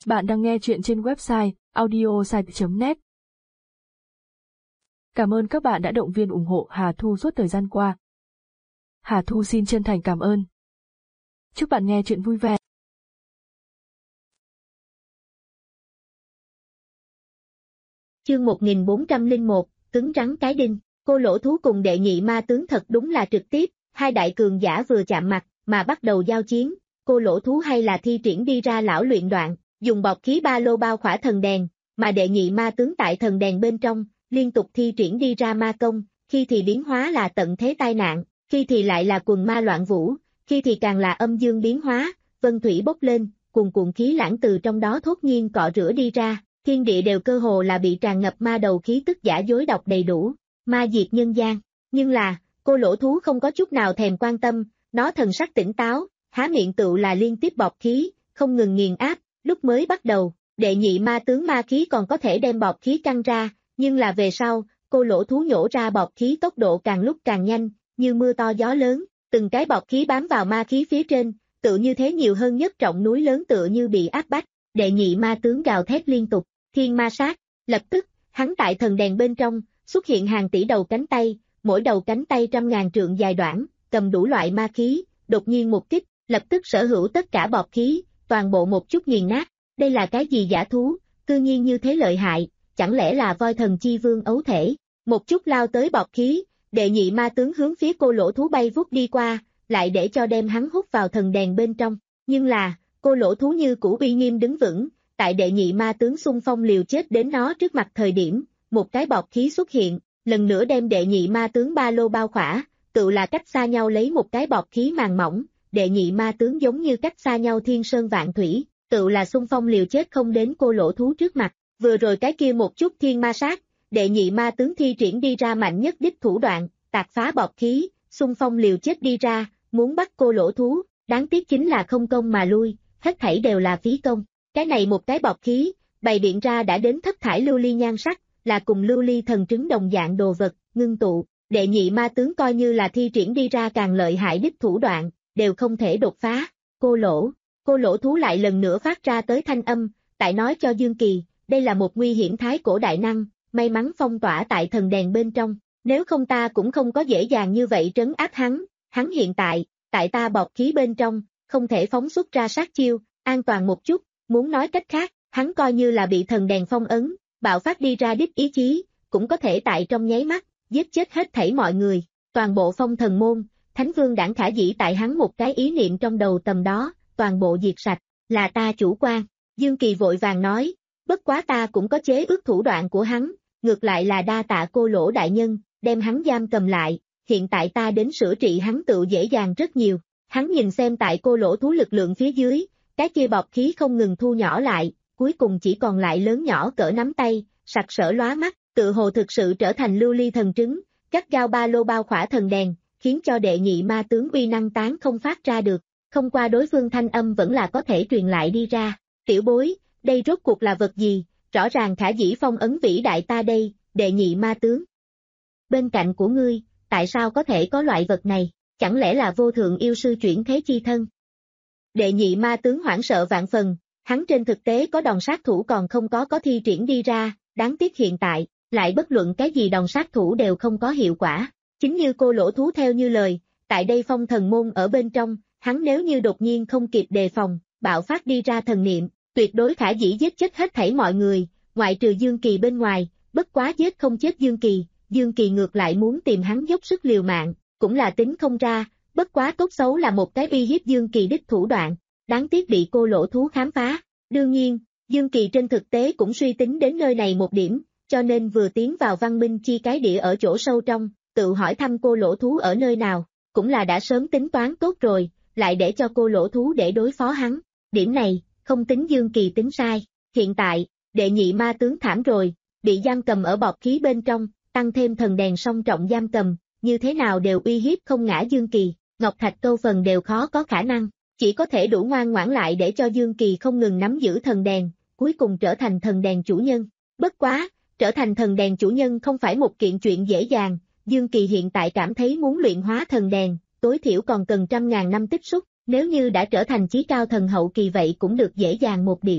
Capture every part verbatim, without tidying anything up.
Bạn đang nghe chuyện trên website audiosite chấm net. Cảm ơn các bạn đã động viên ủng hộ Hà Thu suốt thời gian qua. Hà Thu xin chân thành cảm ơn. Chúc bạn nghe chuyện vui vẻ. Chương một nghìn bốn trăm lẻ một, cứng rắn cái đinh. Cô Lỗ Thú cùng đệ nhị ma tướng thật đúng là trực tiếp, hai đại cường giả vừa chạm mặt, mà bắt đầu giao chiến. Cô Lỗ Thú hay là thi triển đi ra lão luyện đoạn, dùng bọc khí ba lô bao khỏa thần đèn, mà đệ nhị ma tướng tại thần đèn bên trong, liên tục thi triển đi ra ma công, khi thì biến hóa là tận thế tai nạn, khi thì lại là quần ma loạn vũ, khi thì càng là âm dương biến hóa, vân thủy bốc lên, cuồn cuộn khí lãng từ trong đó thốt nhiên cọ rửa đi ra, thiên địa đều cơ hồ là bị tràn ngập ma đầu khí tức giả dối độc đầy đủ, ma diệt nhân gian. Nhưng là, cô Lỗ Thú không có chút nào thèm quan tâm, nó thần sắc tỉnh táo, há miệng tựu là liên tiếp bọt khí, không ngừng nghiền áp. Lúc mới bắt đầu, đệ nhị ma tướng ma khí còn có thể đem bọt khí căng ra, nhưng là về sau, cô Lỗ Thú nhổ ra bọt khí tốc độ càng lúc càng nhanh, như mưa to gió lớn, từng cái bọt khí bám vào ma khí phía trên, tự như thế nhiều hơn nhất trọng núi lớn tựa như bị áp bách. Đệ nhị ma tướng gào thét liên tục, thiên ma sát, lập tức, hắn tại thần đèn bên trong, xuất hiện hàng tỷ đầu cánh tay, mỗi đầu cánh tay trăm ngàn trượng dài đoạn, cầm đủ loại ma khí, đột nhiên một kích, lập tức sở hữu tất cả bọt khí, toàn bộ một chút nghiền nát. Đây là cái gì giả thú, cư nhiên như thế lợi hại, chẳng lẽ là voi thần chi vương ấu thể. Một chút lao tới bọt khí, đệ nhị ma tướng hướng phía cô Lỗ Thú bay vút đi qua, lại để cho đem hắn hút vào thần đèn bên trong. Nhưng là, cô Lỗ Thú như cũ uy nghiêm đứng vững, tại đệ nhị ma tướng xung phong liều chết đến nó trước mặt thời điểm, một cái bọt khí xuất hiện, lần nữa đem đệ nhị ma tướng ba lô bao khỏa, tự là cách xa nhau lấy một cái bọt khí màng mỏng. Đệ nhị ma tướng giống như cách xa nhau thiên sơn vạn thủy, tự là xung phong liều chết không đến cô Lỗ Thú trước mặt. Vừa rồi cái kia một chút thiên ma sát, đệ nhị ma tướng thi triển đi ra mạnh nhất đích thủ đoạn, tạc phá bọt khí, xung phong liều chết đi ra, muốn bắt cô Lỗ Thú, đáng tiếc chính là không công mà lui, hết thảy đều là phí công. Cái này một cái bọt khí, bày biện ra đã đến thất thải lưu ly nhan sắc, là cùng lưu ly thần trứng đồng dạng đồ vật, ngưng tụ. Đệ nhị ma tướng coi như là thi triển đi ra càng lợi hại đích thủ đoạn, đều không thể đột phá. Cô Lỗ, cô Lỗ Thú lại lần nữa phát ra tới thanh âm, tại nói cho Dương Kỳ, đây là một nguy hiểm thái cổ đại năng, may mắn phong tỏa tại thần đèn bên trong, nếu không ta cũng không có dễ dàng như vậy trấn áp hắn, hắn hiện tại, tại ta bọt khí bên trong, không thể phóng xuất ra sát chiêu, an toàn một chút, muốn nói cách khác, hắn coi như là bị thần đèn phong ấn, bạo phát đi ra đích ý chí, cũng có thể tại trong nháy mắt, giết chết hết thảy mọi người, toàn bộ phong thần môn. Thánh Vương Đảng khả dĩ tại hắn một cái ý niệm trong đầu tầm đó, toàn bộ diệt sạch, là ta chủ quan. Dương Kỳ vội vàng nói, bất quá ta cũng có chế ước thủ đoạn của hắn, ngược lại là đa tạ cô Lỗ đại nhân, đem hắn giam cầm lại, hiện tại ta đến sửa trị hắn tự dễ dàng rất nhiều. Hắn nhìn xem tại cô Lỗ Thú lực lượng phía dưới, cái kia bọt khí không ngừng thu nhỏ lại, cuối cùng chỉ còn lại lớn nhỏ cỡ nắm tay, sặc sỡ lóa mắt, tự hồ thực sự trở thành lưu ly thần trứng, cắt gao ba lô bao khỏa thần đèn, khiến cho đệ nhị ma tướng uy năng tán không phát ra được, không qua đối phương thanh âm vẫn là có thể truyền lại đi ra. Tiểu bối, đây rốt cuộc là vật gì, rõ ràng khả dĩ phong ấn vĩ đại ta đây, đệ nhị ma tướng. Bên cạnh của ngươi, tại sao có thể có loại vật này, chẳng lẽ là vô thượng yêu sư chuyển thế chi thân? Đệ nhị ma tướng hoảng sợ vạn phần, hắn trên thực tế có đòn sát thủ còn không có có thi triển đi ra, đáng tiếc hiện tại, lại bất luận cái gì đòn sát thủ đều không có hiệu quả. Chính như cô Lỗ Thú theo như lời, tại đây phong thần môn ở bên trong, hắn nếu như đột nhiên không kịp đề phòng, bạo phát đi ra thần niệm, tuyệt đối khả dĩ giết chết hết thảy mọi người, ngoại trừ Dương Kỳ bên ngoài, bất quá giết không chết Dương Kỳ, Dương Kỳ ngược lại muốn tìm hắn dốc sức liều mạng, cũng là tính không ra, bất quá tốt xấu là một cái uy hiếp Dương Kỳ đích thủ đoạn, đáng tiếc bị cô Lỗ Thú khám phá. Đương nhiên, Dương Kỳ trên thực tế cũng suy tính đến nơi này một điểm, cho nên vừa tiến vào văn minh chi cái địa ở chỗ sâu trong, tự hỏi thăm cô Lỗ Thú ở nơi nào, cũng là đã sớm tính toán tốt rồi, lại để cho cô Lỗ Thú để đối phó hắn. Điểm này, không tính Dương Kỳ tính sai. Hiện tại, đệ nhị ma tướng thảm rồi, bị giam cầm ở bọt khí bên trong, tăng thêm thần đèn song trọng giam cầm, như thế nào đều uy hiếp không ngã Dương Kỳ, Ngọc Thạch câu phần đều khó có khả năng, chỉ có thể đủ ngoan ngoãn lại để cho Dương Kỳ không ngừng nắm giữ thần đèn, cuối cùng trở thành thần đèn chủ nhân. Bất quá, trở thành thần đèn chủ nhân không phải một kiện chuyện dễ dàng, Dương Kỳ hiện tại cảm thấy muốn luyện hóa thần đèn, tối thiểu còn cần trăm ngàn năm tích xúc, nếu như đã trở thành chí cao thần hậu kỳ vậy cũng được dễ dàng một điểm.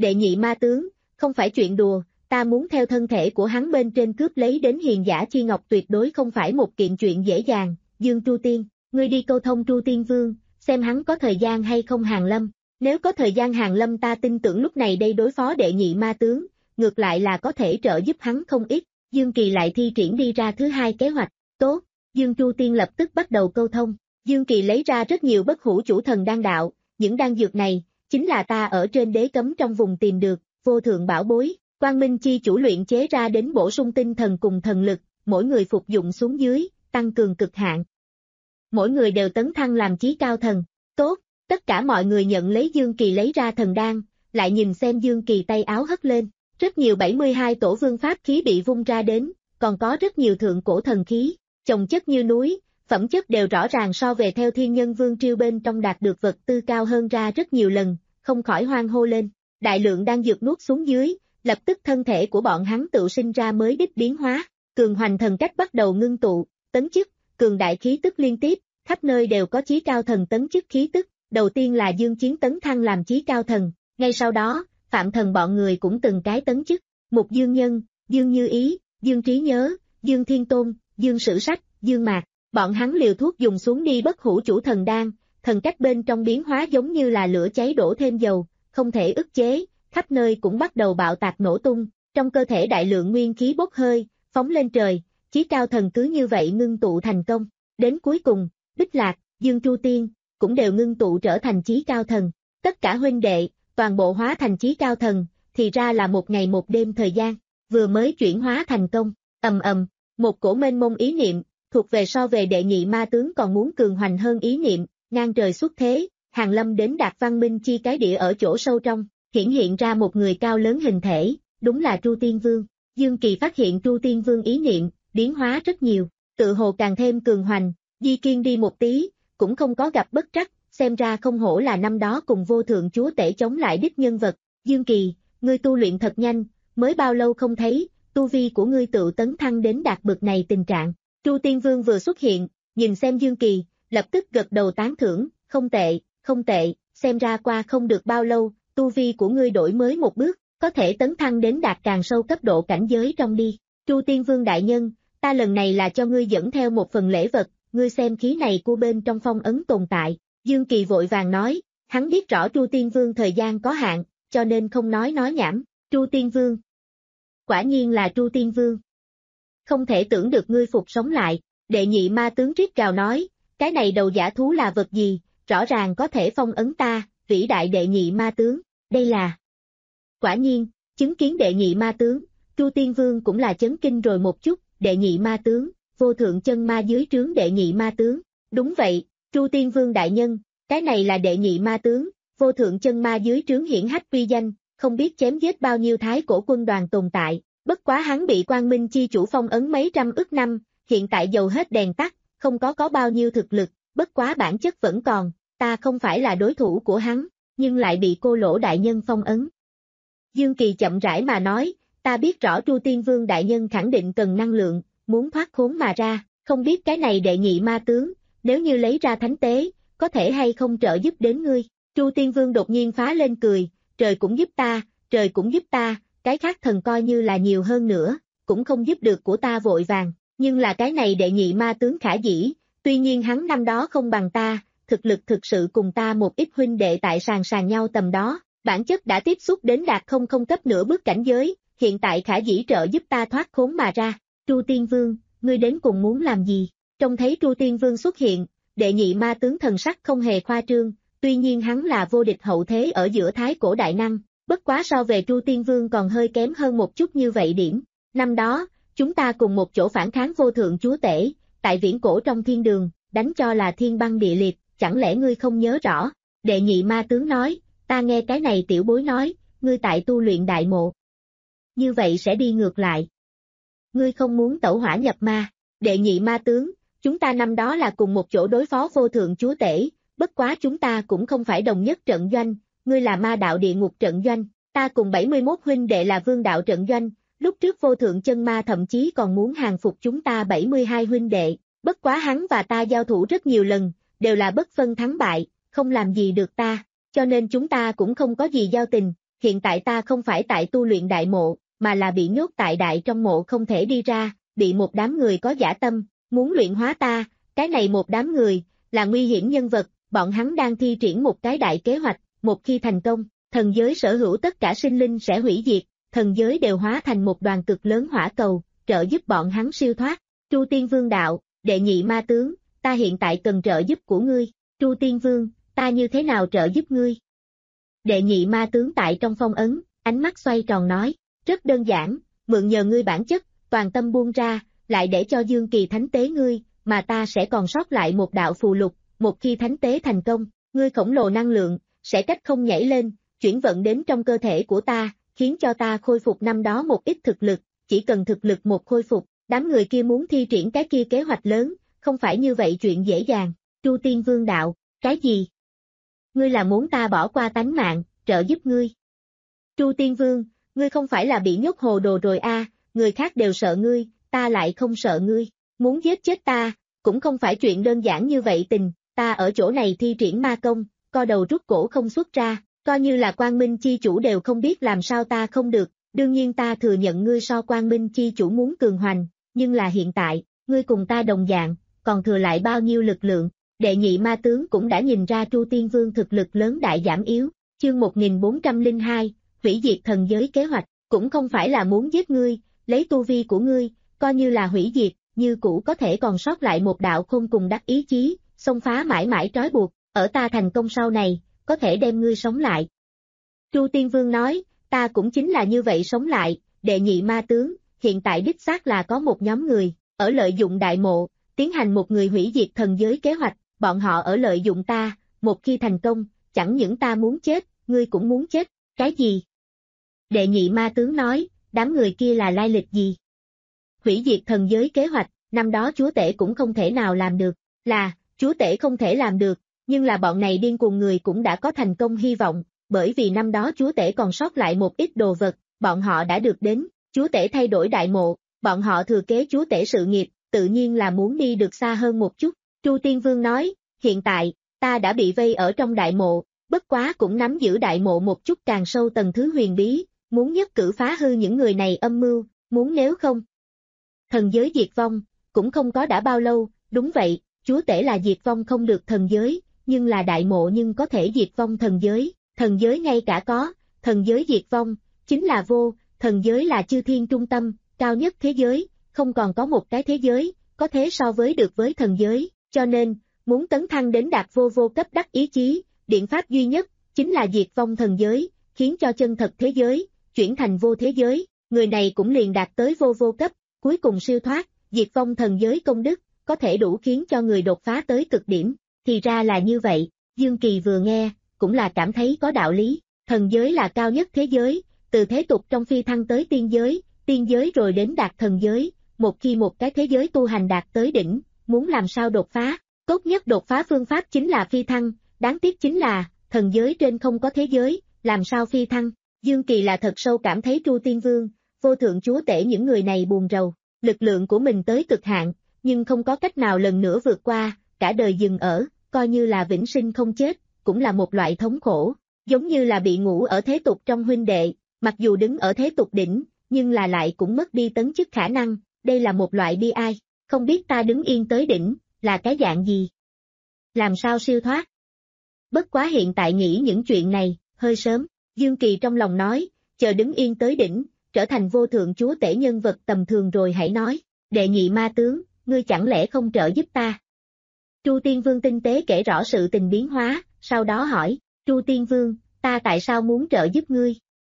Đệ nhị ma tướng, không phải chuyện đùa, ta muốn theo thân thể của hắn bên trên cướp lấy đến hiền giả chi ngọc tuyệt đối không phải một kiện chuyện dễ dàng, Dương Tru Tiên, ngươi đi câu thông Tru Tiên Vương, xem hắn có thời gian hay không hàng lâm, nếu có thời gian hàng lâm ta tin tưởng lúc này đây đối phó đệ nhị ma tướng, ngược lại là có thể trợ giúp hắn không ít, Dương Kỳ lại thi triển đi ra thứ hai kế hoạch, tốt, Dương Tru Tiên lập tức bắt đầu câu thông, Dương Kỳ lấy ra rất nhiều bất hủ chủ thần đan đạo, những đan dược này, chính là ta ở trên đế cấm trong vùng tìm được, vô thượng bảo bối, Quang Minh chi chủ luyện chế ra đến bổ sung tinh thần cùng thần lực, mỗi người phục dụng xuống dưới, tăng cường cực hạn. Mỗi người đều tấn thăng làm chí cao thần, tốt, tất cả mọi người nhận lấy Dương Kỳ lấy ra thần đan, lại nhìn xem Dương Kỳ tay áo hất lên, rất nhiều bảy mươi hai tổ vương pháp khí bị vung ra đến, còn có rất nhiều thượng cổ thần khí, chồng chất như núi, phẩm chất đều rõ ràng so về theo thiên nhân vương triều bên trong đạt được vật tư cao hơn ra rất nhiều lần, không khỏi hoan hô lên, đại lượng đan dược nuốt xuống dưới, lập tức thân thể của bọn hắn tự sinh ra mới đích biến hóa, cường hoành thần cách bắt đầu ngưng tụ, tấn chức, cường đại khí tức liên tiếp, khắp nơi đều có chí cao thần tấn chức khí tức, đầu tiên là Dương Chiến tấn thăng làm chí cao thần, ngay sau đó, Phạm Thần bọn người cũng từng cái tấn chức, Mục Dương Nhân, Dương Như Ý, Dương Trí Nhớ, Dương Thiên Tôn, Dương Sử Sách, Dương Mạc, bọn hắn liều thuốc dùng xuống đi bất hủ chủ thần đan, thần cách bên trong biến hóa giống như là lửa cháy đổ thêm dầu, không thể ức chế, khắp nơi cũng bắt đầu bạo tạc nổ tung, trong cơ thể đại lượng nguyên khí bốc hơi, phóng lên trời, chí cao thần cứ như vậy ngưng tụ thành công, đến cuối cùng, Bích Lạc, Dương Tru Tiên, cũng đều ngưng tụ trở thành chí cao thần, tất cả huynh đệ, toàn bộ hóa thành chí cao thần, thì ra là một ngày một đêm thời gian, vừa mới chuyển hóa thành công, ầm ầm, một cổ mênh mông ý niệm, thuộc về so về đệ nhị ma tướng còn muốn cường hoành hơn ý niệm, ngang trời xuất thế, hàng lâm đến đạt văn minh chi cái địa ở chỗ sâu trong, hiển hiện ra một người cao lớn hình thể, đúng là Tru Tiên Vương. Dương Kỳ phát hiện Tru Tiên Vương ý niệm, biến hóa rất nhiều, tự hồ càng thêm cường hoành, di kiên đi một tí, cũng không có gặp bất trắc, xem ra không hổ là năm đó cùng vô thượng chúa tể chống lại đích nhân vật. Dương Kỳ, ngươi tu luyện thật nhanh, mới bao lâu không thấy, tu vi của ngươi tự tấn thăng đến đạt bực này tình trạng. Tru Tiên Vương vừa xuất hiện, nhìn xem Dương Kỳ, lập tức gật đầu tán thưởng, không tệ, không tệ, xem ra qua không được bao lâu, tu vi của ngươi đổi mới một bước, có thể tấn thăng đến đạt càng sâu cấp độ cảnh giới trong đi. Tru Tiên Vương đại nhân, ta lần này là cho ngươi dẫn theo một phần lễ vật, ngươi xem khí này của bên trong phong ấn tồn tại. Dương Kỳ vội vàng nói, hắn biết rõ Tru Tiên Vương thời gian có hạn, cho nên không nói nói nhảm. Tru Tiên Vương, quả nhiên là Tru Tiên Vương. Không thể tưởng được ngươi phục sống lại, đệ nhị ma tướng rít gào nói, cái này đầu giả thú là vật gì, rõ ràng có thể phong ấn ta, vĩ đại đệ nhị ma tướng, đây là... Quả nhiên, chứng kiến đệ nhị ma tướng, Tru Tiên Vương cũng là chấn kinh rồi một chút, đệ nhị ma tướng, vô thượng chân ma dưới trướng đệ nhị ma tướng, đúng vậy, Tru Tiên Vương đại nhân, cái này là đệ nhị ma tướng, vô thượng chân ma dưới trướng hiển hách uy danh, không biết chém giết bao nhiêu thái cổ quân đoàn tồn tại, bất quá hắn bị Quang Minh chi chủ phong ấn mấy trăm ức năm, hiện tại dầu hết đèn tắt, không có có bao nhiêu thực lực, bất quá bản chất vẫn còn, ta không phải là đối thủ của hắn, nhưng lại bị cô lỗ đại nhân phong ấn. Dương Kỳ chậm rãi mà nói, ta biết rõ Tru Tiên Vương đại nhân khẳng định cần năng lượng, muốn thoát khốn mà ra, không biết cái này đệ nhị ma tướng, nếu như lấy ra thánh tế, có thể hay không trợ giúp đến ngươi. Tru Tiên Vương đột nhiên phá lên cười, trời cũng giúp ta, trời cũng giúp ta, cái khác thần coi như là nhiều hơn nữa, cũng không giúp được của ta vội vàng, nhưng là cái này đệ nhị ma tướng khả dĩ, tuy nhiên hắn năm đó không bằng ta, thực lực thực sự cùng ta một ít huynh đệ tại sàn sàn nhau tầm đó, bản chất đã tiếp xúc đến đạt không không cấp nửa bước cảnh giới, hiện tại khả dĩ trợ giúp ta thoát khốn mà ra. Tru Tiên Vương, ngươi đến cùng muốn làm gì? Trông thấy Tru Tiên Vương xuất hiện, đệ nhị ma tướng thần sắc không hề khoa trương, tuy nhiên hắn là vô địch hậu thế ở giữa thái cổ đại năng, bất quá so về Tru Tiên Vương còn hơi kém hơn một chút như vậy điểm. Năm đó, chúng ta cùng một chỗ phản kháng vô thượng chúa tể, tại viễn cổ trong thiên đường, đánh cho là thiên băng địa liệt, chẳng lẽ ngươi không nhớ rõ? Đệ nhị ma tướng nói, ta nghe cái này tiểu bối nói, ngươi tại tu luyện đại mộ. Như vậy sẽ đi ngược lại. Ngươi không muốn tẩu hỏa nhập ma, đệ nhị ma tướng, chúng ta năm đó là cùng một chỗ đối phó vô thượng chúa tể, bất quá chúng ta cũng không phải đồng nhất trận doanh, ngươi là ma đạo địa ngục trận doanh, ta cùng bảy mươi mốt huynh đệ là vương đạo trận doanh, lúc trước vô thượng chân ma thậm chí còn muốn hàng phục chúng ta bảy mươi hai huynh đệ, bất quá hắn và ta giao thủ rất nhiều lần, đều là bất phân thắng bại, không làm gì được ta, cho nên chúng ta cũng không có gì giao tình, hiện tại ta không phải tại tu luyện đại mộ, mà là bị nhốt tại đại trong mộ không thể đi ra, bị một đám người có dã tâm, muốn luyện hóa ta, cái này một đám người, là nguy hiểm nhân vật, bọn hắn đang thi triển một cái đại kế hoạch, một khi thành công, thần giới sở hữu tất cả sinh linh sẽ hủy diệt, thần giới đều hóa thành một đoàn cực lớn hỏa cầu, trợ giúp bọn hắn siêu thoát. Tru Tiên Vương đạo, đệ nhị ma tướng, ta hiện tại cần trợ giúp của ngươi. Tru Tiên Vương, ta như thế nào trợ giúp ngươi? Đệ nhị ma tướng tại trong phong ấn, ánh mắt xoay tròn nói, rất đơn giản, mượn nhờ ngươi bản chất, toàn tâm buông ra, lại để cho Dương Kỳ thánh tế ngươi, mà ta sẽ còn sót lại một đạo phù lục, một khi thánh tế thành công, ngươi khổng lồ năng lượng, sẽ cách không nhảy lên, chuyển vận đến trong cơ thể của ta, khiến cho ta khôi phục năm đó một ít thực lực, chỉ cần thực lực một khôi phục, đám người kia muốn thi triển cái kia kế hoạch lớn, không phải như vậy chuyện dễ dàng. Tru Tiên Vương đạo, cái gì? Ngươi là muốn ta bỏ qua tánh mạng, trợ giúp ngươi. Tru Tiên Vương, ngươi không phải là bị nhốt hồ đồ rồi a, à, người khác đều sợ ngươi, ta lại không sợ ngươi, muốn giết chết ta, cũng không phải chuyện đơn giản như vậy tình, ta ở chỗ này thi triển ma công, co đầu rút cổ không xuất ra, coi như là Quang Minh Chi Chủ đều không biết làm sao ta không được, đương nhiên ta thừa nhận ngươi so Quang Minh Chi Chủ muốn cường hoành, nhưng là hiện tại, ngươi cùng ta đồng dạng, còn thừa lại bao nhiêu lực lượng, đệ nhị ma tướng cũng đã nhìn ra Tru Tiên Vương thực lực lớn đại giảm yếu, chương một nghìn bốn trăm lẻ hai, hủy diệt thần giới kế hoạch, cũng không phải là muốn giết ngươi, lấy tu vi của ngươi, coi như là hủy diệt, như cũ có thể còn sót lại một đạo khôn cùng đắc ý chí, xông phá mãi mãi trói buộc, ở ta thành công sau này, có thể đem ngươi sống lại. Tru Tiên Vương nói, ta cũng chính là như vậy sống lại, đệ nhị ma tướng, hiện tại đích xác là có một nhóm người, ở lợi dụng đại mộ, tiến hành một người hủy diệt thần giới kế hoạch, bọn họ ở lợi dụng ta, một khi thành công, chẳng những ta muốn chết, ngươi cũng muốn chết, cái gì? Đệ nhị ma tướng nói, đám người kia là lai lịch gì? Hủy diệt thần giới kế hoạch, năm đó chúa tể cũng không thể nào làm được, là, chúa tể không thể làm được, nhưng là bọn này điên cuồng người cũng đã có thành công hy vọng, bởi vì năm đó chúa tể còn sót lại một ít đồ vật, bọn họ đã được đến, chúa tể thay đổi đại mộ, bọn họ thừa kế chúa tể sự nghiệp, tự nhiên là muốn đi được xa hơn một chút. Tru Tiên Vương nói, hiện tại, ta đã bị vây ở trong đại mộ, bất quá cũng nắm giữ đại mộ một chút càng sâu tầng thứ huyền bí, muốn nhất cử phá hư những người này âm mưu, muốn nếu không. Thần giới diệt vong, cũng không có đã bao lâu, đúng vậy, chúa tể là diệt vong không được thần giới, nhưng là đại mộ nhưng có thể diệt vong thần giới, thần giới ngay cả có, thần giới diệt vong, chính là vô, thần giới là chư thiên trung tâm, cao nhất thế giới, không còn có một cái thế giới, có thế so với được với thần giới, cho nên, muốn tấn thăng đến đạt vô vô cấp đắc ý chí, biện pháp duy nhất, chính là diệt vong thần giới, khiến cho chân thật thế giới, chuyển thành vô thế giới, người này cũng liền đạt tới vô vô cấp, cuối cùng siêu thoát, diệt vong thần giới công đức, có thể đủ khiến cho người đột phá tới cực điểm, thì ra là như vậy, Dương Kỳ vừa nghe, cũng là cảm thấy có đạo lý, thần giới là cao nhất thế giới, từ thế tục trong phi thăng tới tiên giới, tiên giới rồi đến đạt thần giới, một khi một cái thế giới tu hành đạt tới đỉnh, muốn làm sao đột phá, tốt nhất đột phá phương pháp chính là phi thăng, đáng tiếc chính là, thần giới trên không có thế giới, làm sao phi thăng, Dương Kỳ là thật sâu cảm thấy Tru Tiên Vương, vô thượng chúa tể những người này buồn rầu, lực lượng của mình tới cực hạn, nhưng không có cách nào lần nữa vượt qua, cả đời dừng ở, coi như là vĩnh sinh không chết, cũng là một loại thống khổ, giống như là bị ngủ ở thế tục trong huynh đệ, mặc dù đứng ở thế tục đỉnh, nhưng là lại cũng mất đi tấn chức khả năng, đây là một loại bi ai, không biết ta đứng yên tới đỉnh, là cái dạng gì? Làm sao siêu thoát? Bất quá hiện tại nghĩ những chuyện này, hơi sớm, Dương Kỳ trong lòng nói, chờ đứng yên tới đỉnh, trở thành vô thượng chúa tể nhân vật tầm thường rồi hãy nói, đệ nhị ma tướng, ngươi chẳng lẽ không trợ giúp ta? Tru Tiên Vương tinh tế kể rõ sự tình biến hóa, sau đó hỏi, Tru Tiên Vương, ta tại sao muốn trợ giúp ngươi?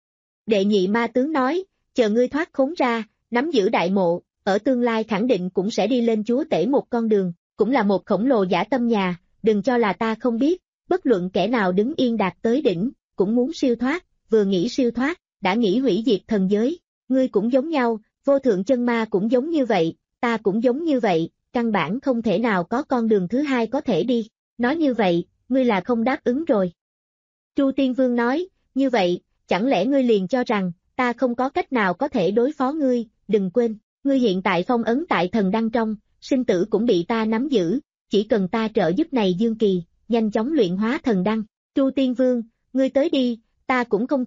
Đệ nhị ma tướng nói, chờ ngươi thoát khốn ra, nắm giữ đại mộ, ở tương lai khẳng định cũng sẽ đi lên chúa tể một con đường, cũng là một khổng lồ dã tâm nhà, đừng cho là ta không biết, bất luận kẻ nào đứng yên đạt tới đỉnh, cũng muốn siêu thoát, vừa nghĩ siêu thoát, đã nghĩ hủy diệt thần giới, ngươi cũng giống nhau, vô thượng chân ma cũng giống như vậy, ta cũng giống như vậy, căn bản không thể nào có con đường thứ hai có thể đi, nói như vậy, ngươi là không đáp ứng rồi. Tru Tiên Vương nói, như vậy, chẳng lẽ ngươi liền cho rằng, ta không có cách nào có thể đối phó ngươi, đừng quên, ngươi hiện tại phong ấn tại thần đăng trong, sinh tử cũng bị ta nắm giữ, chỉ cần ta trợ giúp này Dương Kỳ, nhanh chóng luyện hóa thần đăng. Tru Tiên Vương, ngươi tới đi, ta cũng không tin,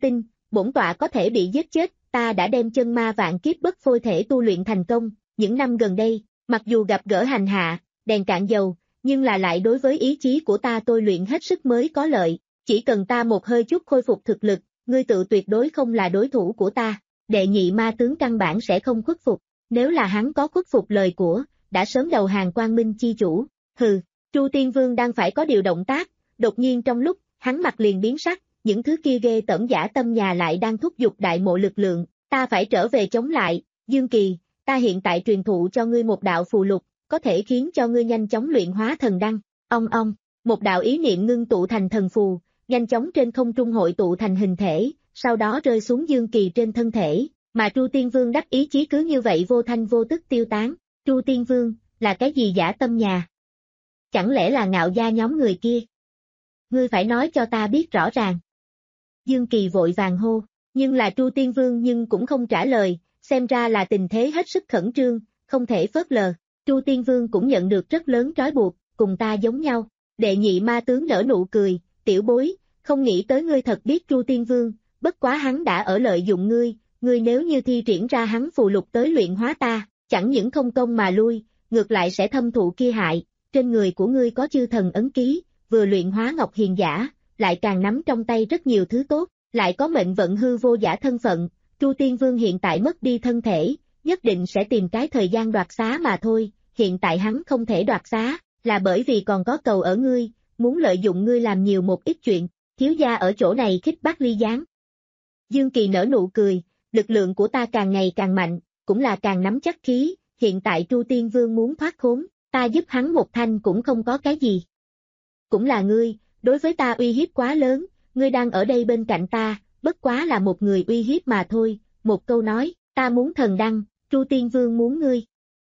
bổn tọa có thể bị giết chết, ta đã đem chân ma vạn kiếp bất phôi thể tu luyện thành công, những năm gần đây, mặc dù gặp gỡ hành hạ, đèn cạn dầu, nhưng là lại đối với ý chí của ta tôi luyện hết sức mới có lợi, chỉ cần ta một hơi chút khôi phục thực lực, ngươi tự tuyệt đối không là đối thủ của ta, đệ nhị ma tướng căn bản sẽ không khuất phục, nếu là hắn có khuất phục lời của, đã sớm đầu hàng Quang Minh chi chủ, hừ, Chu Tiên Vương đang phải có điều động tác, đột nhiên trong lúc, hắn mặt liền biến sắc, những thứ kia ghê tởm giả tâm nhà lại đang thúc giục đại mộ lực lượng, ta phải trở về chống lại, Dương Kỳ, ta hiện tại truyền thụ cho ngươi một đạo phù lục, có thể khiến cho ngươi nhanh chóng luyện hóa thần đăng, ong ong, một đạo ý niệm ngưng tụ thành thần phù, nhanh chóng trên không trung hội tụ thành hình thể, sau đó rơi xuống Dương Kỳ trên thân thể, mà Chu Tiên Vương đắc ý chí cứ như vậy vô thanh vô tức tiêu tán, Chu Tiên Vương, là cái gì giả tâm nhà? Chẳng lẽ là ngạo gia nhóm người kia? Ngươi phải nói cho ta biết rõ ràng. Dương Kỳ vội vàng hô, nhưng là Chu Tiên Vương nhưng cũng không trả lời, xem ra là tình thế hết sức khẩn trương, không thể phớt lờ. Chu Tiên Vương cũng nhận được rất lớn trói buộc, cùng ta giống nhau. Đệ nhị ma tướng nở nụ cười, tiểu bối, không nghĩ tới ngươi thật biết Chu Tiên Vương, bất quá hắn đã ở lợi dụng ngươi, ngươi nếu như thi triển ra hắn phù lục tới luyện hóa ta, chẳng những không công mà lui, ngược lại sẽ thâm thụ kia hại, trên người của ngươi có chư thần ấn ký, vừa luyện hóa Ngọc Hiền giả, lại càng nắm trong tay rất nhiều thứ tốt, lại có mệnh vận hư vô giả thân phận, Chu Tiên Vương hiện tại mất đi thân thể, nhất định sẽ tìm cái thời gian đoạt xá mà thôi, hiện tại hắn không thể đoạt xá, là bởi vì còn có cầu ở ngươi, muốn lợi dụng ngươi làm nhiều một ít chuyện, thiếu gia ở chỗ này khích bác ly gián. Dương Kỳ nở nụ cười, lực lượng của ta càng ngày càng mạnh, cũng là càng nắm chắc khí, hiện tại Chu Tiên Vương muốn thoát khốn, ta giúp hắn một thanh cũng không có cái gì. Cũng là ngươi, đối với ta uy hiếp quá lớn, ngươi đang ở đây bên cạnh ta, bất quá là một người uy hiếp mà thôi, một câu nói, ta muốn thần đăng, Chu Tiên Vương muốn ngươi.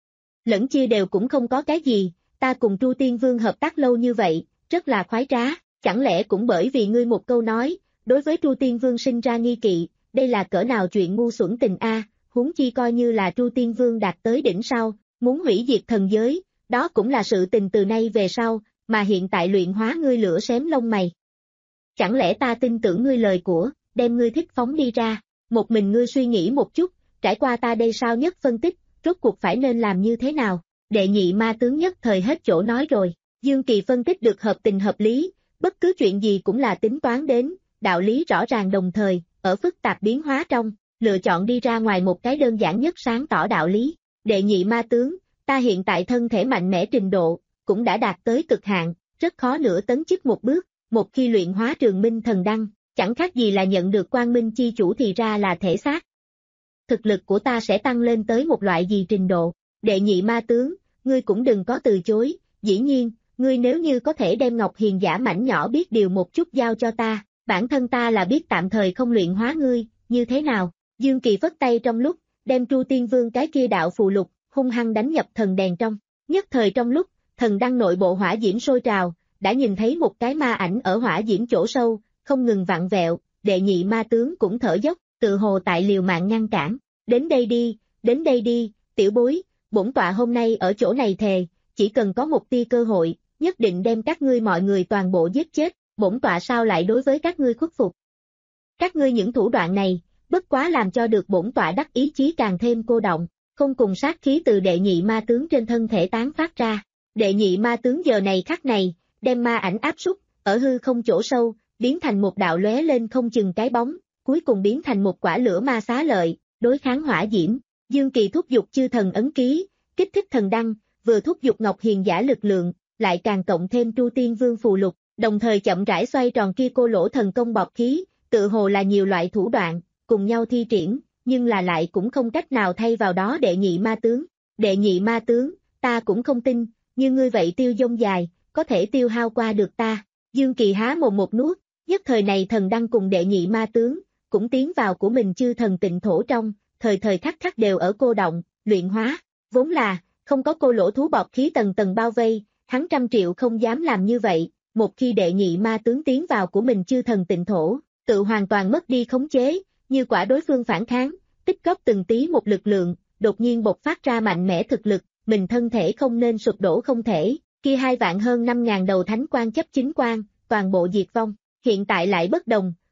Lẫn chia đều cũng không có cái gì, ta cùng Chu Tiên Vương hợp tác lâu như vậy, rất là khoái trá, chẳng lẽ cũng bởi vì ngươi một câu nói, đối với Chu Tiên Vương sinh ra nghi kỵ, đây là cỡ nào chuyện ngu xuẩn tình a, huống chi coi như là Chu Tiên Vương đạt tới đỉnh sau, muốn hủy diệt thần giới, đó cũng là sự tình từ nay về sau, mà hiện tại luyện hóa ngươi lửa xém lông mày. Chẳng lẽ ta tin tưởng ngươi lời của, đem ngươi thích phóng đi ra, một mình ngươi suy nghĩ một chút, trải qua ta đây sao nhất phân tích, rốt cuộc phải nên làm như thế nào, đệ nhị ma tướng nhất thời hết chỗ nói rồi, Dương Kỳ phân tích được hợp tình hợp lý, bất cứ chuyện gì cũng là tính toán đến, đạo lý rõ ràng đồng thời, ở phức tạp biến hóa trong, lựa chọn đi ra ngoài một cái đơn giản nhất sáng tỏ đạo lý, đệ nhị ma tướng, ta hiện tại thân thể mạnh mẽ trình độ, cũng đã đạt tới cực hạn, rất khó nữa tấn chức một bước, một khi luyện hóa Trường Minh thần đăng, chẳng khác gì là nhận được Quang Minh chi chủ thì ra là thể xác. Thực lực của ta sẽ tăng lên tới một loại gì trình độ, đệ nhị ma tướng, ngươi cũng đừng có từ chối, dĩ nhiên, ngươi nếu như có thể đem Ngọc Hiền giả mảnh nhỏ biết điều một chút giao cho ta, bản thân ta là biết tạm thời không luyện hóa ngươi, như thế nào, Dương Kỳ phất tay trong lúc, đem Chu Tiên Vương cái kia đạo phù lục, hung hăng đánh nhập thần đèn trong, nhất thời trong lúc, thần đăng nội bộ hỏa diễm sôi trào, đã nhìn thấy một cái ma ảnh ở hỏa diễm chỗ sâu, không ngừng vặn vẹo, đệ nhị ma tướng cũng thở dốc, tự hồ tại liều mạng ngăn cản, đến đây đi, đến đây đi, tiểu bối, bổn tọa hôm nay ở chỗ này thề, chỉ cần có một tia cơ hội, nhất định đem các ngươi mọi người toàn bộ giết chết, bổn tọa sao lại đối với các ngươi khuất phục. Các ngươi những thủ đoạn này, bất quá làm cho được bổn tọa đắc ý chí càng thêm cô động, không cùng sát khí từ đệ nhị ma tướng trên thân thể tán phát ra. Đệ nhị ma tướng giờ này khắc này, đem ma ảnh áp súc, ở hư không chỗ sâu, biến thành một đạo lóe lên không chừng cái bóng, cuối cùng biến thành một quả lửa ma xá lợi, đối kháng hỏa diễm. Dương Kỳ thúc giục chư thần ấn ký, kích thích thần đăng, vừa thúc giục Ngọc Hiền giả lực lượng, lại càng cộng thêm Chu Tiên Vương phù lục, đồng thời chậm rãi xoay tròn kia cô lỗ thần công bọt khí, tự hồ là nhiều loại thủ đoạn, cùng nhau thi triển, nhưng là lại cũng không cách nào thay vào đó đệ nhị ma tướng. Đệ nhị ma tướng, ta cũng không tin, như ngươi vậy tiêu dông dài, có thể tiêu hao qua được ta. Dương Kỳ há mồm một nuốt, nhất thời này thần đăng cùng đệ nhị ma tướng, cũng tiến vào của mình chư thần tịnh thổ trong, thời thời khắc khắc đều ở cô động, luyện hóa, vốn là, không có cô lỗ thú bọt khí tầng tầng bao vây, hắn trăm triệu không dám làm như vậy, một khi đệ nhị ma tướng tiến vào của mình chư thần tịnh thổ, tự hoàn toàn mất đi khống chế, như quả đối phương phản kháng, tích góp từng tí một lực lượng, đột nhiên bộc phát ra mạnh mẽ thực lực, mình thân thể không nên sụp đổ không thể, kia hai vạn hơn năm ngàn đầu thánh quan chấp chính quan, toàn bộ diệt vong, hiện tại lại bất đồng,